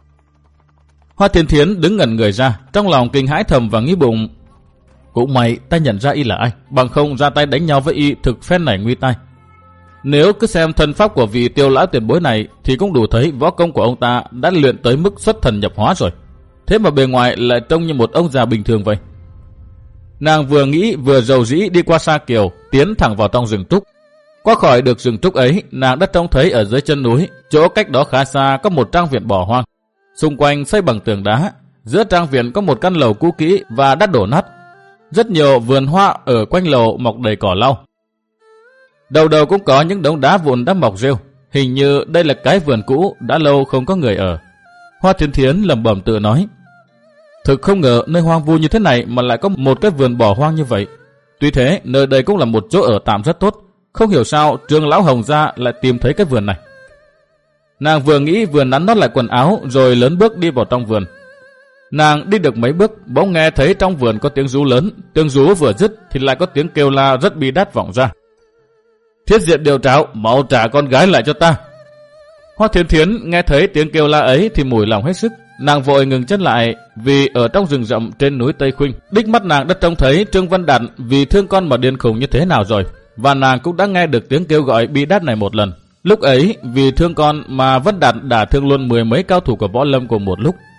A: Hoa Thiên Thiến đứng ngẩn người ra, trong lòng kinh hãi thầm và nghĩ bụng: cũng may ta nhận ra y là ai, bằng không ra tay đánh nhau với y thực phen này nguy tai. Nếu cứ xem thân pháp của vị Tiêu lão tiền bối này thì cũng đủ thấy võ công của ông ta đã luyện tới mức xuất thần nhập hóa rồi. Thế mà bề ngoài lại trông như một ông già bình thường vậy. Nàng vừa nghĩ vừa rầu rĩ đi qua Sa Kiều, tiến thẳng vào trong rừng trúc. Qua khỏi được rừng trúc ấy, nàng đã trông thấy ở dưới chân núi, chỗ cách đó khá xa có một trang viện bỏ hoang. Xung quanh xây bằng tường đá, giữa trang viện có một căn lầu cũ kỹ và đã đổ nát. Rất nhiều vườn hoa ở quanh lầu mọc đầy cỏ lau. Đầu đầu cũng có những đống đá vụn đã mọc rêu, hình như đây là cái vườn cũ đã lâu không có người ở. Hoa Thiên Thiến lẩm bẩm tự nói: thực không ngờ nơi hoang vu như thế này mà lại có một cái vườn bỏ hoang như vậy. Tuy thế, nơi đây cũng là một chỗ ở tạm rất tốt. Không hiểu sao Trương lão Hồng gia lại tìm thấy cái vườn này. Nàng vừa nghĩ vừa nắn nót lại quần áo rồi lớn bước đi vào trong vườn. Nàng đi được mấy bước, bỗng nghe thấy trong vườn có tiếng rú lớn. Tiếng rú vừa dứt thì lại có tiếng kêu la rất bi đát vọng ra: Thiết Diện điều tráo, mau trả con gái lại cho ta. Hoa Thiên Thiến nghe thấy tiếng kêu la ấy thì mủi lòng hết sức. Nàng vội ngừng chân lại, vì ở trong rừng rậm trên núi Tây Khuynh, đích mắt nàng đã trông thấy Trương Văn Đạt vì thương con mà điên khùng như thế nào rồi, và nàng cũng đã nghe được tiếng kêu gọi bi đát này một lần. Lúc ấy vì thương con mà Văn Đạt đã thương luôn mười mấy cao thủ của võ lâm cùng một lúc.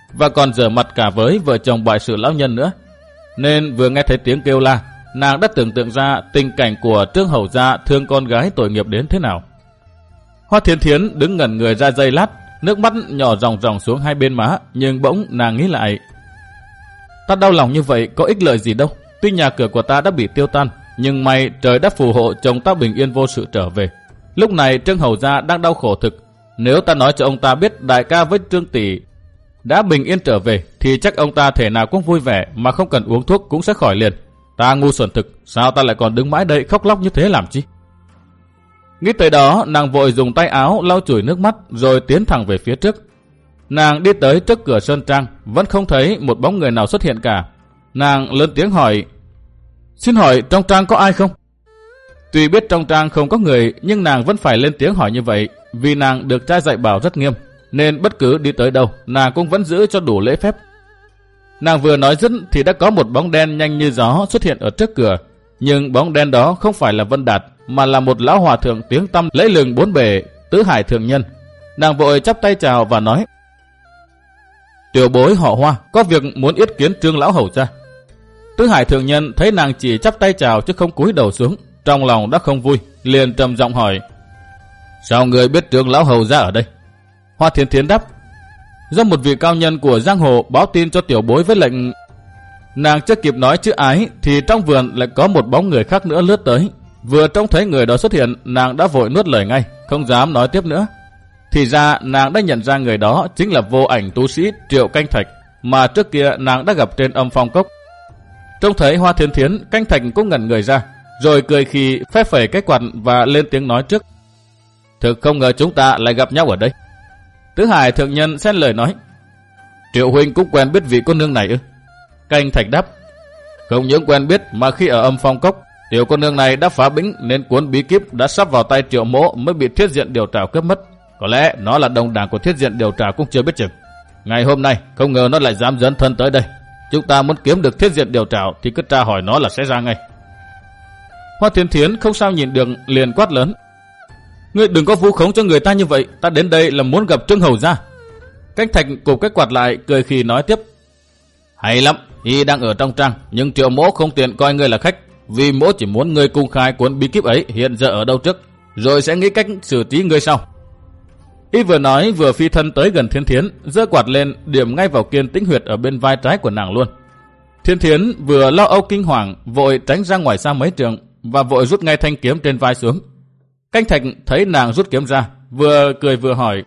A: và còn rửa mặt cả với vợ chồng bại sự lão nhân nữa. Nên vừa nghe thấy tiếng kêu la, nàng đã tưởng tượng ra tình cảnh của Trương Hầu gia thương con gái tội nghiệp đến thế nào. Hoa Thiên Thiến đứng ngẩn người ra giây lát, nước mắt nhỏ ròng ròng xuống hai bên má, nhưng bỗng nàng nghĩ lại. Ta đau lòng như vậy có ích lợi gì đâu, tuy nhà cửa của ta đã bị tiêu tan, nhưng may trời đã phù hộ chồng ta bình yên vô sự trở về. Lúc này Trương Hầu gia đang đau khổ thực, nếu ta nói cho ông ta biết đại ca với Trương tỷ đã bình yên trở về, thì chắc ông ta thể nào cũng vui vẻ mà không cần uống thuốc cũng sẽ khỏi liền. Ta ngu xuẩn thực, sao ta lại còn đứng mãi đây khóc lóc như thế làm chi? Nghĩ tới đó, nàng vội dùng tay áo lau chùi nước mắt rồi tiến thẳng về phía trước. Nàng đi tới trước cửa sơn trang, vẫn không thấy một bóng người nào xuất hiện cả. Nàng lớn tiếng hỏi, xin hỏi trong trang có ai không? Tuy biết trong trang không có người, nhưng nàng vẫn phải lên tiếng hỏi như vậy, vì nàng được cha dạy bảo rất nghiêm, nên bất cứ đi tới đâu, nàng cũng vẫn giữ cho đủ lễ phép. Nàng vừa nói dứt thì đã có một bóng đen nhanh như gió xuất hiện ở trước cửa, nhưng bóng đen đó không phải là Vân Đạt, mà là một lão hòa thượng tiếng tăm lẫy lừng bốn bề, Tứ Hải thượng nhân. Nàng vội chắp tay chào và nói, tiểu bối họ Hoa có việc muốn yết kiến Trương lão hầu gia. Tứ Hải thượng nhân thấy nàng chỉ chắp tay chào chứ không cúi đầu xuống, trong lòng đã không vui, liền trầm giọng hỏi, sao người biết Trương lão hầu gia ở đây? Hoa Thiên Thiến đáp, do một vị cao nhân của giang hồ báo tin cho tiểu bối với lệnh. Nàng chưa kịp nói chữ ái thì trong vườn lại có một bóng người khác nữa lướt tới. Vừa trông thấy người đó xuất hiện, nàng đã vội nuốt lời ngay, không dám nói tiếp nữa. Thì ra nàng đã nhận ra người đó chính là vô ảnh tu sĩ Triệu Canh Thạch mà trước kia nàng đã gặp trên Âm Phong Cốc. Trông thấy Hoa Thiên Thiến, Canh Thạch cũng ngẩn người ra, rồi cười khi phép phẩy cái quạt và lên tiếng nói trước, thực không ngờ chúng ta lại gặp nhau ở đây. Tứ Hải thượng nhân xen lời nói, Triệu huynh cũng quen biết vị cô nương này ư? Canh Thạch đáp, không những quen biết mà khi ở Âm Phong Cốc, tiểu cô nương này đã phá bĩnh nên cuốn bí kíp đã sắp vào tay Triệu mỗ mới bị Thiết Diện điều trảo cướp mất. Có lẽ nó là đồng đảng của Thiết Diện điều trảo cũng chưa biết chừng. Ngày hôm nay không ngờ nó lại dám dấn thân tới đây. Chúng ta muốn kiếm được Thiết Diện điều trảo thì cứ tra hỏi nó là sẽ ra ngay. Hoa Thiên Thiến không sao nhìn được, liền quát lớn, ngươi đừng có vu khống cho người ta như vậy, ta đến đây là muốn gặp Trương hầu gia. Canh Thạch cụp cái quạt lại, cười khì nói tiếp, hay lắm, y đang ở trong trang, nhưng Triệu mỗ không tiện coi ngươi là khách, vì mỗ chỉ muốn ngươi cung khai cuốn bí kíp ấy hiện giờ ở đâu trước, rồi sẽ nghĩ cách xử trí ngươi sau. Y vừa nói vừa phi thân tới gần Thiên Thiến, giơ quạt lên điểm ngay vào Kiên Tĩnh huyệt ở bên vai trái của nàng luôn. Thiên Thiến vừa lo âu kinh hoàng, vội tránh ra ngoài xa mấy trường và vội rút ngay thanh kiếm trên vai xuống. Canh Thạch thấy nàng rút kiếm ra, vừa cười vừa hỏi,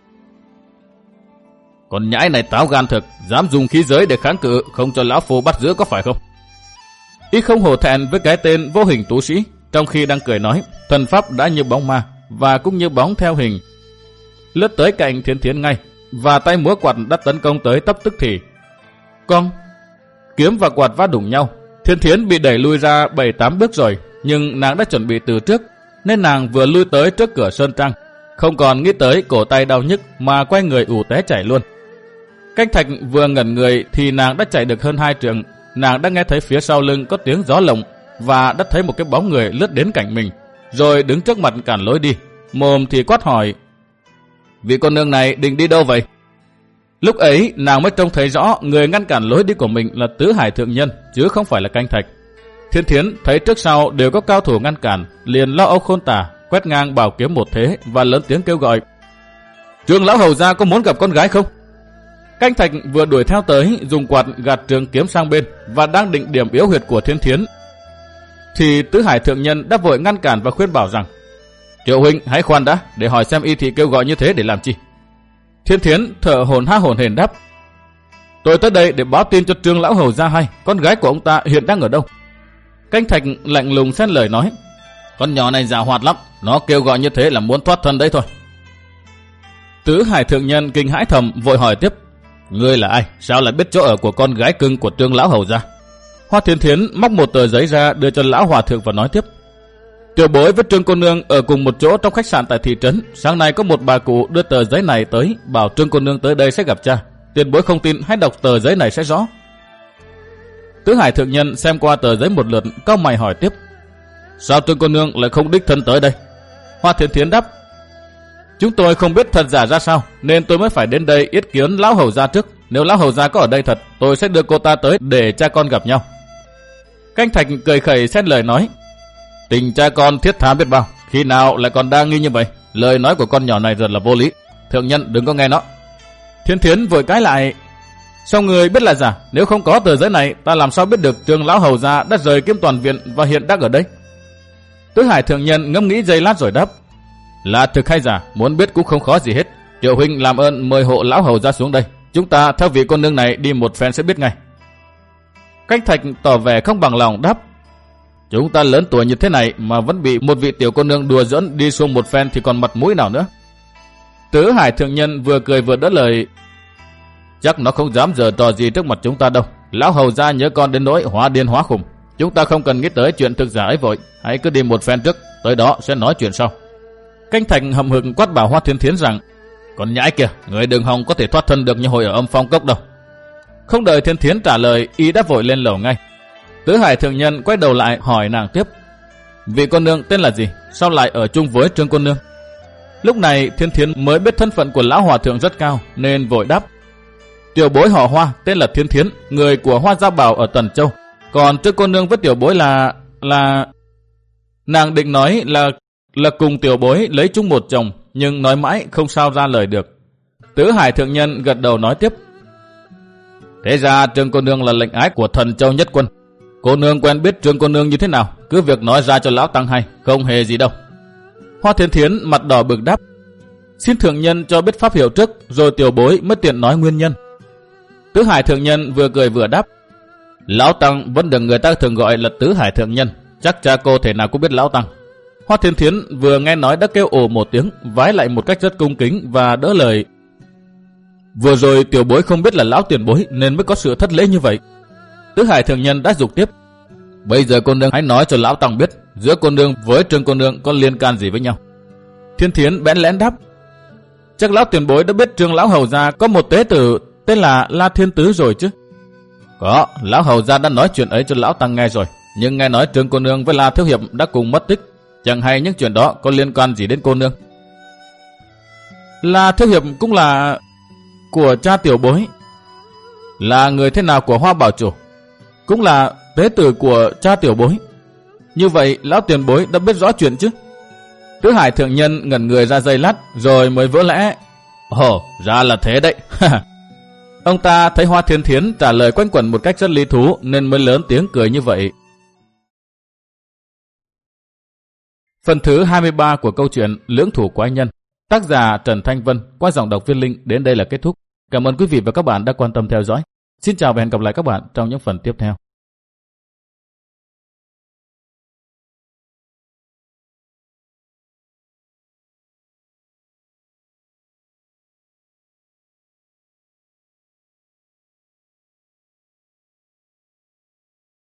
A: con nhãi này táo gan thực, dám dùng khí giới để kháng cự, không cho lão phu bắt giữ có phải không? Y không hổ thẹn với cái tên vô hình tú sĩ, trong khi đang cười nói, thần pháp đã như bóng ma và cũng như bóng theo hình, lướt tới cạnh Thiên Thiến ngay, và tay múa quạt đã tấn công tới tấp tức thì. Con kiếm và quạt va đụng nhau, Thiên Thiến bị đẩy lui ra bảy tám bước rồi, nhưng nàng đã chuẩn bị từ trước, nên nàng vừa lui tới trước cửa sơn trang, không còn nghĩ tới cổ tay đau nhức mà quay người ù té chạy luôn. Canh Thạch vừa ngẩn người thì nàng đã chạy được hơn hai trượng. Nàng đã nghe thấy phía sau lưng có tiếng gió lồng và đã thấy một cái bóng người lướt đến cạnh mình, rồi đứng trước mặt cản lối đi, mồm thì quát hỏi, vị cô nương này định đi đâu vậy? Lúc ấy nàng mới trông thấy rõ người ngăn cản lối đi của mình là Tứ Hải thượng nhân chứ không phải là Canh Thạch. Thiên Thiến thấy trước sau đều có cao thủ ngăn cản, liền lo âu khôn tả, quét ngang bảo kiếm một thế và lớn tiếng kêu gọi, Trương lão hầu gia có muốn gặp con gái không? Canh Thạch vừa đuổi theo tới, dùng quạt gạt trường kiếm sang bên và đang định điểm yếu huyệt của Thiên Thiến, thì Tứ Hải thượng nhân đã vội ngăn cản và khuyên bảo rằng, Triệu huynh hãy khoan đã, để hỏi xem y thị kêu gọi như thế để làm chi. Thiên Thiến thở hổn ha hổn hển đáp, tôi tới đây để báo tin cho Trương lão hầu gia hay con gái của ông ta hiện đang ở đâu. Canh Thạch lạnh lùng xen lời nói, con nhỏ này giàu hoạt lắm, nó kêu gọi như thế là muốn thoát thân đấy thôi. Tứ Hải thượng nhân kinh hãi thầm, vội hỏi tiếp, ngươi là ai, sao lại biết chỗ ở của con gái cưng của Trương lão hầu gia? Hoa Thiên Thiến móc một tờ giấy ra đưa cho lão hòa thượng và nói tiếp, tiểu bối với Trương cô nương ở cùng một chỗ trong khách sạn tại thị trấn, sáng nay có một bà cụ đưa tờ giấy này tới, bảo Trương cô nương tới đây sẽ gặp cha. Tiền bối không tin hãy đọc tờ giấy này sẽ rõ. Tứ Hải thượng nhân xem qua tờ giấy một lượt, cau mày hỏi tiếp, sao Trương cô nương lại không đích thân tới đây? Hoa Thiên Thiến đáp, chúng tôi không biết thật giả ra sao, nên tôi mới phải đến đây yết kiến lão hầu gia trước. Nếu lão hầu gia có ở đây thật, tôi sẽ đưa cô ta tới để cha con gặp nhau. Canh Thạch cười khẩy xen lời nói, tình cha con thiết tha biết bao, khi nào lại còn đa nghi như vậy? Lời nói của con nhỏ này rất là vô lý, thượng nhân đừng có nghe nó. Thiên Thiến vội cãi lại, sao người biết là giả? Nếu không có tờ giấy này, ta làm sao biết được Trương lão hầu gia đã rời Kiếm Toàn viện và hiện đang ở đây? Tứ Hải thượng nhân ngẫm nghĩ giây lát rồi đáp, là thực hay giả, muốn biết cũng không khó gì hết. Triệu huynh làm ơn mời hộ lão hầu gia xuống đây, chúng ta theo vị cô nương này đi một phen sẽ biết ngay. Cách Thạch tỏ vẻ không bằng lòng đáp, chúng ta lớn tuổi như thế này mà vẫn bị một vị tiểu cô nương đùa giỡn đi xuống một phen thì còn mặt mũi nào nữa. Tứ Hải thượng nhân vừa cười vừa đỡ lời, chắc nó không dám giở trò gì trước mặt chúng ta đâu. Lão hầu gia nhớ con đến nỗi hóa điên hóa khùng, chúng ta không cần nghĩ tới chuyện thực giả ấy vội, hãy cứ đi một phen trước, tới đó sẽ nói chuyện sau. Canh Thạch hậm hực quát bảo Hoa Thiên Thiến rằng, còn nhãi kìa, người đừng hòng có thể thoát thân được như hồi ở Âm Phong Cốc đâu. Không đợi Thiên Thiến trả lời, y đã vội lên lầu ngay. Tứ Hải thượng nhân quay đầu lại hỏi nàng tiếp, vị cô nương tên là gì, sao lại ở chung với Trương cô nương? Lúc này Thiên Thiến mới biết thân phận của lão hòa thượng rất cao nên vội đáp, tiểu bối họ Hoa tên là Thiên Thiến, người của Hoa Gia Bảo ở Tần Châu, còn Trương cô nương với tiểu bối là là nàng định nói là là cùng tiểu bối lấy chung một chồng, nhưng nói mãi không sao ra lời được. Tứ Hải thượng nhân gật đầu nói tiếp, thế ra Trương cô nương là lệnh ái của Thần Châu Nhất Quân. Cô nương quen biết Trương cô nương như thế nào, cứ việc nói ra cho lão tăng hay, không hề gì đâu. Hoa Thiên Thiến mặt đỏ bừng đáp, xin thượng nhân cho biết pháp hiệu trước, rồi tiểu bối mới tiện nói nguyên nhân. Tứ Hải thượng nhân vừa cười vừa đáp, lão tăng vẫn được người ta thường gọi là Tứ Hải thượng nhân, chắc cha cô thể nào cũng biết lão tăng. Hoa Thiên Thiến vừa nghe nói đã kêu ồ một tiếng, vái lại một cách rất cung kính và đỡ lời, vừa rồi tiểu bối không biết là lão tiền bối nên mới có sự thất lễ như vậy. Tứ Hải thượng nhân đã dục tiếp, bây giờ cô nương hãy nói cho lão tăng biết, giữa cô nương với Trương cô nương có liên can gì với nhau? Thiên Thiến bẽn lẽn đáp, chắc lão tiền bối đã biết Trương lão hầu gia có một tế tử tên là La Thiên Tứ rồi chứ? Có, lão hầu gia đã nói chuyện ấy cho lão tăng nghe rồi, nhưng nghe nói Trương cô nương với La thiếu hiệp đã cùng mất tích, chẳng hay những chuyện đó có liên quan gì đến cô nương. La thiếu hiệp cũng là của cha tiểu bối. Là người thế nào của Hoa bảo chủ? Cũng là tế tử của cha tiểu bối. Như vậy lão tiền bối đã biết rõ chuyện chứ? Tứ Hải thượng nhân ngẩn người ra giây lát rồi mới vỡ lẽ, ồ, ra là thế đấy. Ông ta thấy Hoa Thiên Thiến trả lời quanh quẩn một cách rất lý thú nên mới lớn tiếng cười như vậy. Phần thứ hai mươi ba của câu chuyện Lưỡng Thủ Quái Nhân, tác giả Trần Thanh Vân, qua giọng đọc Viên Linh đến đây là kết thúc. Cảm ơn quý vị và các bạn đã quan tâm theo dõi. Xin chào và hẹn gặp lại các bạn trong những phần tiếp theo.